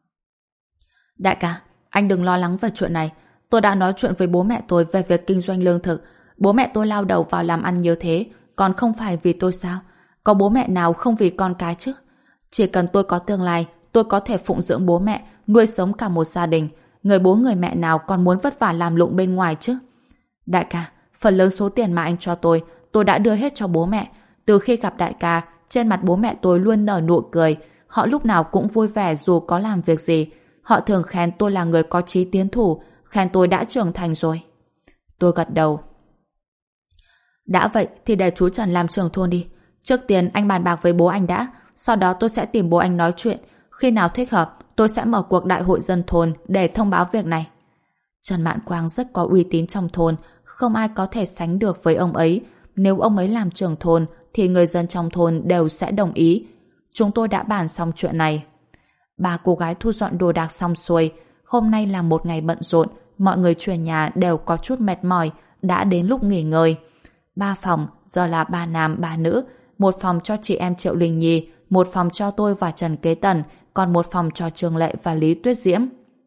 đại ca, anh đừng lo lắng về chuyện này. Tôi đã nói chuyện với bố mẹ tôi về việc kinh doanh lương thực. Bố mẹ tôi lao đầu vào làm ăn như thế, còn không phải vì tôi sao? Có bố mẹ nào không vì con cái chứ? Chỉ cần tôi có tương lai, tôi có thể phụng dưỡng bố mẹ, nuôi sống cả một gia đình. Người bố người mẹ nào còn muốn vất vả làm lụng bên ngoài chứ? Đại ca, phần lớn số tiền mà anh cho tôi đã đưa hết cho bố mẹ. Từ khi gặp đại ca, trên mặt bố mẹ tôi luôn nở nụ cười. Họ lúc nào cũng vui vẻ dù có làm việc gì. Họ thường khen tôi là người có chí tiến thủ, khen tôi đã trưởng thành rồi. Tôi gật đầu. Đã vậy thì để chú Trần làm trưởng thôn đi. Trước tiên anh bàn bạc với bố anh đã, sau đó tôi sẽ tìm bố anh nói chuyện. Khi nào thích hợp, tôi sẽ mở cuộc đại hội dân thôn để thông báo việc này. Trần Mãn Quang rất có uy tín trong thôn, không ai có thể sánh được với ông ấy. Nếu ông ấy làm trưởng thôn thì người dân trong thôn đều sẽ đồng ý. Chúng tôi đã bàn xong chuyện này. Ba cô gái thu dọn đồ đạc xong xuôi. Hôm nay là một ngày bận rộn, mọi người chuyển nhà đều có chút mệt mỏi, đã đến lúc nghỉ ngơi. 3 phòng, giờ là 3 nam 3 nữ, một phòng cho chị em Triệu Linh Nhi, một phòng cho tôi và Trần Kế Tần, còn một phòng cho Trương Lệ và Lý Tuyết Diễm.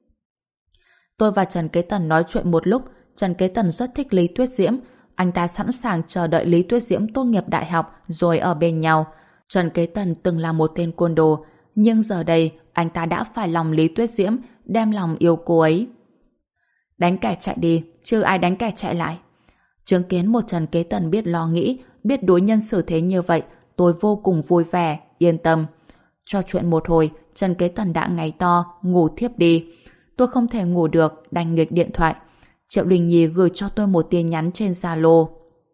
Tôi và Trần Kế Tần nói chuyện một lúc. Trần Kế Tần rất thích Lý Tuyết Diễm, anh ta sẵn sàng chờ đợi Lý Tuyết Diễm tốt nghiệp đại học rồi ở bên nhau. Trần Kế Tần từng là một tên côn đồ, nhưng giờ đây anh ta đã phải lòng Lý Tuyết Diễm, đem lòng yêu cô ấy. Đánh kẻ chạy đi, chứ ai đánh kẻ chạy lại. Chứng kiến một Trần Kế Tần biết lo nghĩ, biết đối nhân xử thế như vậy, tôi vô cùng vui vẻ, yên tâm. Trò chuyện một hồi, Trần Kế Tần đã ngáy to, ngủ thiếp đi. Tôi không thể ngủ được, đành nghịch điện thoại. Triệu Linh Nhi gửi cho tôi một tin nhắn trên Zalo.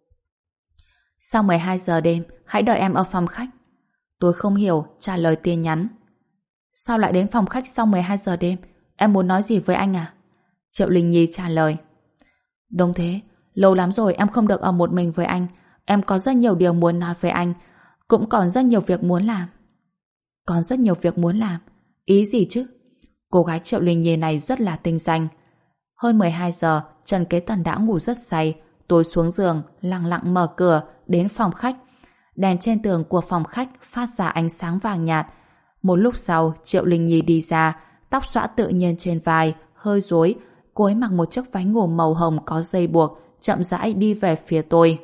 Sau 12 giờ đêm, hãy đợi em ở phòng khách. Tôi không hiểu, trả lời tin nhắn. Sao lại đến phòng khách sau 12 giờ đêm? Em muốn nói gì với anh à? Triệu Linh Nhi trả lời. Đúng thế, lâu lắm rồi em không được ở một mình với anh. Em có rất nhiều điều muốn nói với anh, cũng còn rất nhiều việc muốn làm. Còn rất nhiều việc muốn làm? Ý gì chứ? Cô gái Triệu Linh Nhi này rất là tinh danh. Hơn 12 giờ, Trần Kế Tần đã ngủ rất say. Tôi xuống giường, lặng lặng mở cửa, đến phòng khách. Đèn trên tường của phòng khách phát ra ánh sáng vàng nhạt. Một lúc sau, Triệu Linh Nhi đi ra, tóc xõa tự nhiên trên vai, hơi rối. Cô ấy mặc một chiếc váy ngủ màu hồng có dây buộc, chậm rãi đi về phía tôi.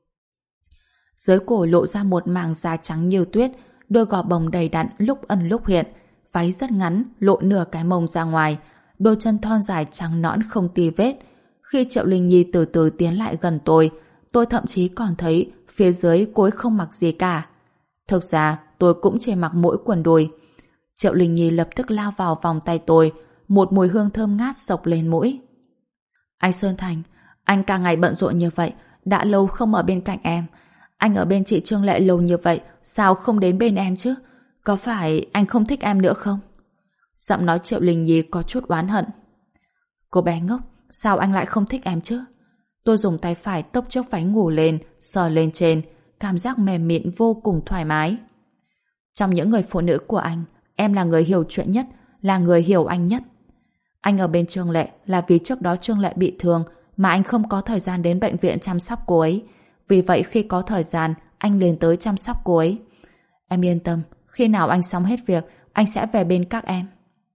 Dưới cổ lộ ra một mảng da trắng như tuyết, đôi gò bồng đầy đặn lúc ẩn lúc hiện. Váy rất ngắn, lộ nửa cái mông ra ngoài, đôi chân thon dài trắng nõn không tì vết. Khi Triệu Linh Nhi từ từ tiến lại gần tôi thậm chí còn thấy phía dưới cô ấy không mặc gì cả. Thực ra, tôi cũng chỉ mặc mỗi quần đùi. Triệu Linh Nhi lập tức lao vào vòng tay tôi, một mùi hương thơm ngát xộc lên mũi. Anh Sơn Thành, anh cả ngày bận rộn như vậy, đã lâu không ở bên cạnh em. Anh ở bên chị Trương Lệ lâu như vậy, sao không đến bên em chứ? Có phải anh không thích em nữa không? Giọng nói Triệu Linh Nhi có chút oán hận. Cô bé ngốc, sao anh lại không thích em chứ? Tôi dùng tay phải tốc chiếc váy ngủ lên, sờ lên trên, cảm giác mềm mịn vô cùng thoải mái. Trong những người phụ nữ của anh, em là người hiểu chuyện nhất, là người hiểu anh nhất. Anh ở bên Trương Lệ là vì trước đó Trương Lệ bị thương mà anh không có thời gian đến bệnh viện chăm sóc cô ấy. Vì vậy khi có thời gian, anh liền tới chăm sóc cô ấy. Em yên tâm, khi nào anh xong hết việc, anh sẽ về bên các em.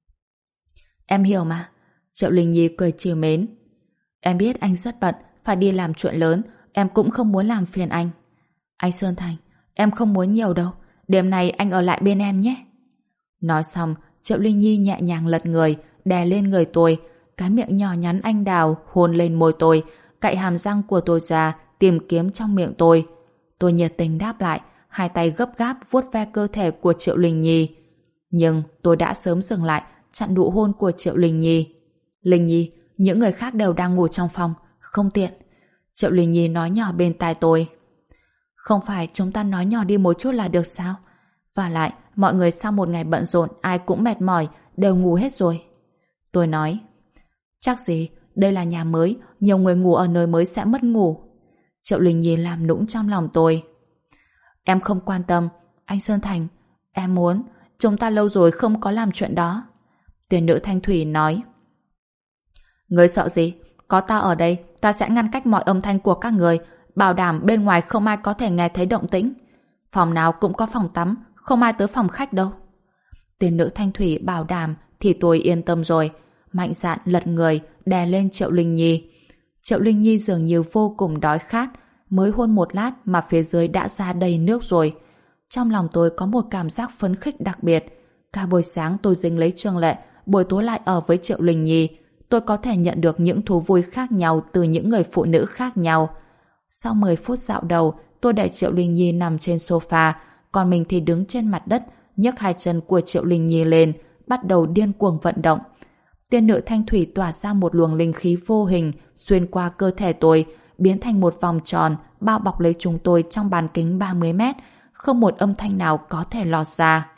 Em hiểu mà. Triệu Linh Nhi cười trìu mến. Em biết anh rất bận, phải đi làm chuyện lớn, em cũng không muốn làm phiền anh. Anh Sơn Thành, em không muốn nhiều đâu, đêm nay anh ở lại bên em nhé. Nói xong, Triệu Linh Nhi nhẹ nhàng lật người, đè lên người tôi, cái miệng nhỏ nhắn anh đào hôn lên môi tôi, cạy hàm răng của tôi ra, tìm kiếm trong miệng tôi. Tôi nhiệt tình đáp lại, hai tay gấp gáp vuốt ve cơ thể của Triệu Linh Nhi. Nhưng tôi đã sớm dừng lại, chặn nụ hôn của Triệu Linh Nhi. Linh Nhi, những người khác đều đang ngủ trong phòng, không tiện. Triệu Linh Nhi nói nhỏ bên tai tôi. Không phải chúng ta nói nhỏ đi một chút là được sao? Và lại, mọi người sau một ngày bận rộn ai cũng mệt mỏi, đều ngủ hết rồi. Tôi nói, chắc gì, đây là nhà mới, nhiều người ngủ ở nơi mới sẽ mất ngủ. Triệu Linh Nhi làm nũng trong lòng tôi. Em không quan tâm, anh Sơn Thành, em muốn, chúng ta lâu rồi không có làm chuyện đó. Tiền nữ Thanh Thủy nói. Người sợ gì? Có ta ở đây, ta sẽ ngăn cách mọi âm thanh của các người, bảo đảm bên ngoài không ai có thể nghe thấy động tĩnh. Phòng nào cũng có phòng tắm, không ai tới phòng khách đâu. Tiền nữ Thanh Thủy bảo đảm thì tôi yên tâm rồi. Mạnh dạn lật người, đè lên Triệu Linh Nhi. Triệu Linh Nhi dường như vô cùng đói khát, mới hôn một lát mà phía dưới đã ra đầy nước rồi. Trong lòng tôi có một cảm giác phấn khích đặc biệt. Cả buổi sáng tôi dính lấy Trương Lệ, buổi tối lại ở với Triệu Linh Nhi. Tôi có thể nhận được những thú vui khác nhau từ những người phụ nữ khác nhau. Sau 10 phút dạo đầu, tôi để Triệu Linh Nhi nằm trên sofa, còn mình thì đứng trên mặt đất, nhấc hai chân của Triệu Linh Nhi lên, bắt đầu điên cuồng vận động. Tiên nữ Thanh Thủy tỏa ra một luồng linh khí vô hình xuyên qua cơ thể tôi, biến thành một vòng tròn bao bọc lấy chúng tôi trong bán kính 30 mét, không một âm thanh nào có thể lọt ra.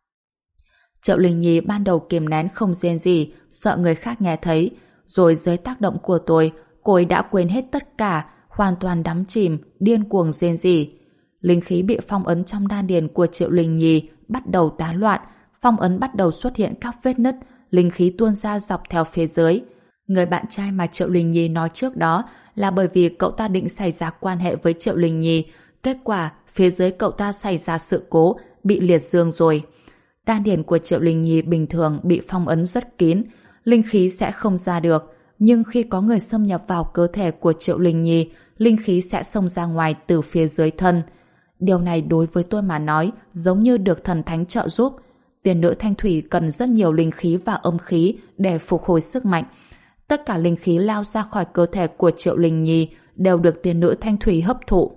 Triệu Linh Nhi ban đầu kìm nén không rên gì, sợ người khác nghe thấy, rồi dưới tác động của tôi, cô ấy đã quên hết tất cả, hoàn toàn đắm chìm, điên cuồng rên rỉ. Linh khí bị phong ấn trong đan điền của Triệu Linh Nhi bắt đầu tán loạn, phong ấn bắt đầu xuất hiện các vết nứt, linh khí tuôn ra dọc theo phía dưới. Người bạn trai mà Triệu Linh Nhi nói trước đó là bởi vì cậu ta định xảy ra quan hệ với Triệu Linh Nhi, kết quả phía dưới cậu ta xảy ra sự cố, bị liệt dương rồi. Đan điền của Triệu Linh Nhi bình thường bị phong ấn rất kín, linh khí sẽ không ra được, nhưng khi có người xâm nhập vào cơ thể của Triệu Linh Nhi, linh khí sẽ xông ra ngoài từ phía dưới thân. Điều này đối với tôi mà nói giống như được thần thánh trợ giúp. Tiền nữ Thanh Thủy cần rất nhiều linh khí và âm khí để phục hồi sức mạnh. Tất cả linh khí lao ra khỏi cơ thể của Triệu Linh Nhi đều được tiền nữ Thanh Thủy hấp thụ.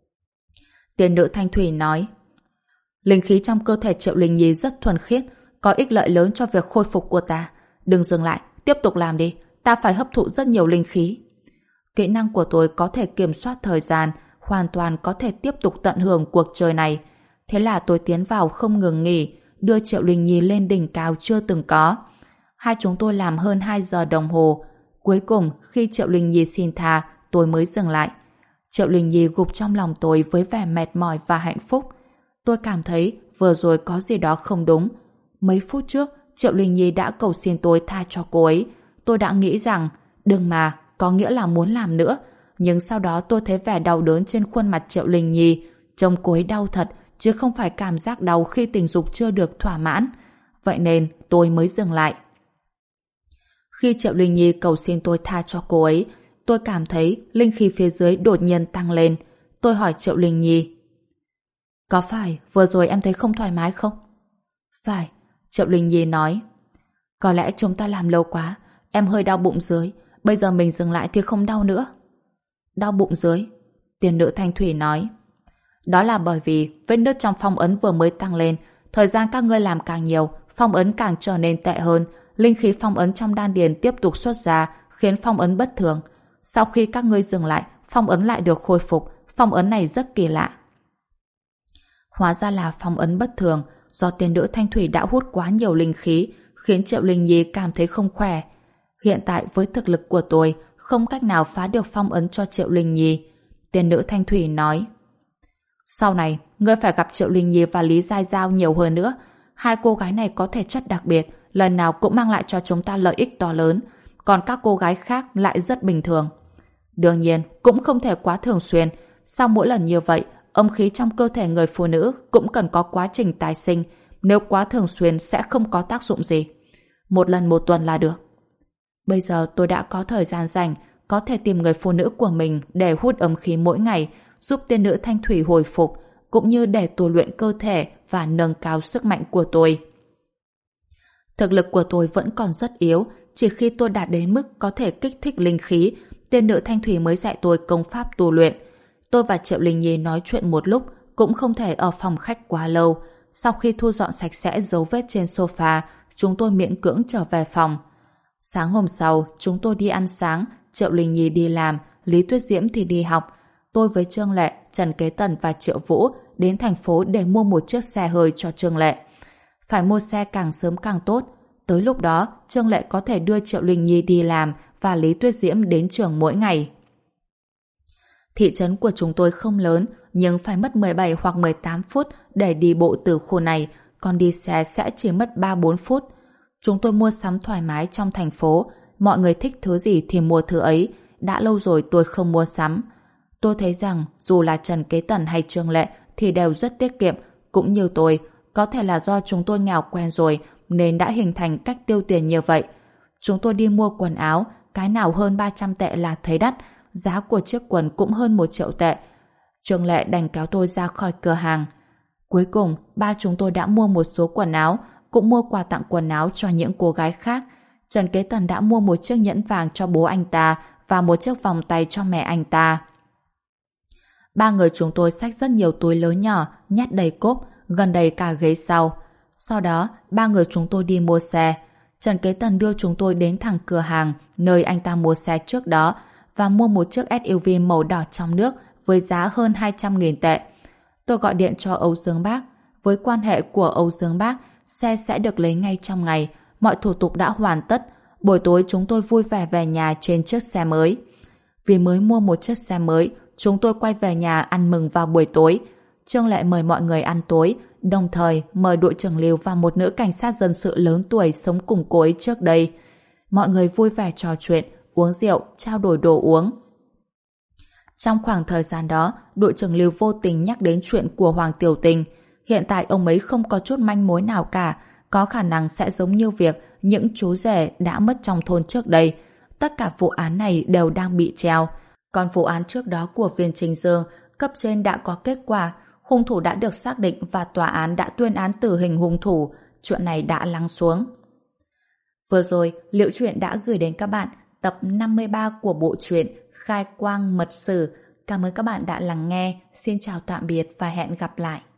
Tiền nữ Thanh Thủy nói, linh khí trong cơ thể Triệu Linh Nhi rất thuần khiết, có ích lợi lớn cho việc khôi phục của ta. Đừng dừng lại, tiếp tục làm đi, ta phải hấp thụ rất nhiều linh khí. Kỹ năng của tôi có thể kiểm soát thời gian, hoàn toàn có thể tiếp tục tận hưởng cuộc chơi này. Thế là tôi tiến vào không ngừng nghỉ, đưa Triệu Linh Nhi lên đỉnh cao chưa từng có. Hai chúng tôi làm hơn 2 giờ đồng hồ. Cuối cùng, khi Triệu Linh Nhi xin tha, tôi mới dừng lại. Triệu Linh Nhi gục trong lòng tôi với vẻ mệt mỏi và hạnh phúc. Tôi cảm thấy vừa rồi có gì đó không đúng. Mấy phút trước, Triệu Linh Nhi đã cầu xin tôi tha cho cô ấy. Tôi đã nghĩ rằng, đừng mà, có nghĩa là muốn làm nữa. Nhưng sau đó tôi thấy vẻ đau đớn trên khuôn mặt Triệu Linh Nhi. Trông cô ấy đau thật, chứ không phải cảm giác đau khi tình dục chưa được thỏa mãn. Vậy nên tôi mới dừng lại. Khi Triệu Linh Nhi cầu xin tôi tha cho cô ấy, tôi cảm thấy linh khí phía dưới đột nhiên tăng lên. Tôi hỏi Triệu Linh Nhi, có phải vừa rồi em thấy không thoải mái không? Phải, Triệu Linh Nhi nói. Có lẽ chúng ta làm lâu quá, em hơi đau bụng dưới, bây giờ mình dừng lại thì không đau nữa. Đau bụng dưới? Tiền nữ Thanh Thủy nói. Đó là bởi vì vết nứt trong phong ấn vừa mới tăng lên, thời gian các ngươi làm càng nhiều, phong ấn càng trở nên tệ hơn, linh khí phong ấn trong đan điền tiếp tục xuất ra, khiến phong ấn bất thường. Sau khi các ngươi dừng lại, phong ấn lại được khôi phục, phong ấn này rất kỳ lạ. Hóa ra là phong ấn bất thường, do tiền nữ Thanh Thủy đã hút quá nhiều linh khí, khiến Triệu Linh Nhi cảm thấy không khỏe. Hiện tại với thực lực của tôi, không cách nào phá được phong ấn cho Triệu Linh Nhi. Tiền nữ Thanh Thủy nói, sau này, ngươi phải gặp Triệu Linh Nhi và Lý Giai Giao nhiều hơn nữa. Hai cô gái này có thể chất đặc biệt, lần nào cũng mang lại cho chúng ta lợi ích to lớn, còn các cô gái khác lại rất bình thường. Đương nhiên, cũng không thể quá thường xuyên. Sau mỗi lần như vậy, âm khí trong cơ thể người phụ nữ cũng cần có quá trình tái sinh, nếu quá thường xuyên sẽ không có tác dụng gì. Một lần một tuần là được. Bây giờ tôi đã có thời gian rảnh, có thể tìm người phụ nữ của mình để hút âm khí mỗi ngày, giúp tiên nữ thanh thủy hồi phục, cũng như để tu luyện cơ thể và nâng cao sức mạnh của tôi. Thực lực của tôi vẫn còn rất yếu, chỉ khi tôi đạt đến mức có thể kích thích linh khí, tiên nữ thanh thủy mới dạy tôi công pháp tu luyện. Tôi và Triệu Linh Nhi nói chuyện một lúc, cũng không thể ở phòng khách quá lâu. Sau khi thu dọn sạch sẽ dấu vết trên sofa, chúng tôi miễn cưỡng trở về phòng. Sáng hôm sau, chúng tôi đi ăn sáng, Triệu Linh Nhi đi làm, Lý Tuyết Diễm thì đi học. Tôi với Trương Lệ, Trần Kế Tần và Triệu Vũ đến thành phố để mua một chiếc xe hơi cho Trương Lệ. Phải mua xe càng sớm càng tốt. Tới lúc đó, Trương Lệ có thể đưa Triệu Linh Nhi đi làm và Lý Tuyết Diễm đến trường mỗi ngày. Thị trấn của chúng tôi không lớn, nhưng phải mất 17 hoặc 18 phút để đi bộ từ khu này, còn đi xe sẽ chỉ mất 3-4 phút. Chúng tôi mua sắm thoải mái trong thành phố, mọi người thích thứ gì thì mua thứ ấy, đã lâu rồi tôi không mua sắm. Tôi thấy rằng dù là Trần Kế Tần hay Trương Lệ thì đều rất tiết kiệm, cũng như tôi, có thể là do chúng tôi nghèo quen rồi nên đã hình thành cách tiêu tiền như vậy. Chúng tôi đi mua quần áo, cái nào hơn 300 tệ là thấy đắt, giá của chiếc quần cũng hơn 1 triệu tệ. Trương Lệ đành kéo tôi ra khỏi cửa hàng. Cuối cùng, ba chúng tôi đã mua một số quần áo, cũng mua quà tặng quần áo cho những cô gái khác. Trần Kế Tần đã mua một chiếc nhẫn vàng cho bố anh ta và một chiếc vòng tay cho mẹ anh ta. Ba người chúng tôi xách rất nhiều túi lớn nhỏ, nhét đầy cốp, gần đầy cả ghế sau. Sau đó, ba người chúng tôi đi mua xe. Trần Kế Tần đưa chúng tôi đến thẳng cửa hàng nơi anh ta mua xe trước đó và mua một chiếc SUV màu đỏ trong nước với giá hơn 200.000 tệ. Tôi gọi điện cho Âu Dương Bác. Với quan hệ của Âu Dương Bác, xe sẽ được lấy ngay trong ngày. Mọi thủ tục đã hoàn tất. Buổi tối chúng tôi vui vẻ về nhà trên chiếc xe mới. Vì mới mua một chiếc xe mới, chúng tôi quay về nhà ăn mừng vào buổi tối. Trương Lệ mời mọi người ăn tối, đồng thời mời đội trưởng Lưu và một nữ cảnh sát dân sự lớn tuổi sống cùng cô ấy trước đây. Mọi người vui vẻ trò chuyện, uống rượu, trao đổi đồ uống. Trong khoảng thời gian đó, đội trưởng Lưu vô tình nhắc đến chuyện của Hoàng Tiểu Tình. Hiện tại ông ấy không có chút manh mối nào cả, có khả năng sẽ giống như việc những chú rể đã mất trong thôn trước đây. Tất cả vụ án này đều đang bị treo. Còn vụ án trước đó của Viên Trình Dương, cấp trên đã có kết quả, hung thủ đã được xác định và tòa án đã tuyên án tử hình hung thủ. Chuyện này đã lắng xuống. Vừa rồi, Liễu Chuyện đã gửi đến các bạn tập 53 của bộ truyện Khai Quang Mật Sử. Cảm ơn các bạn đã lắng nghe. Xin chào tạm biệt và hẹn gặp lại.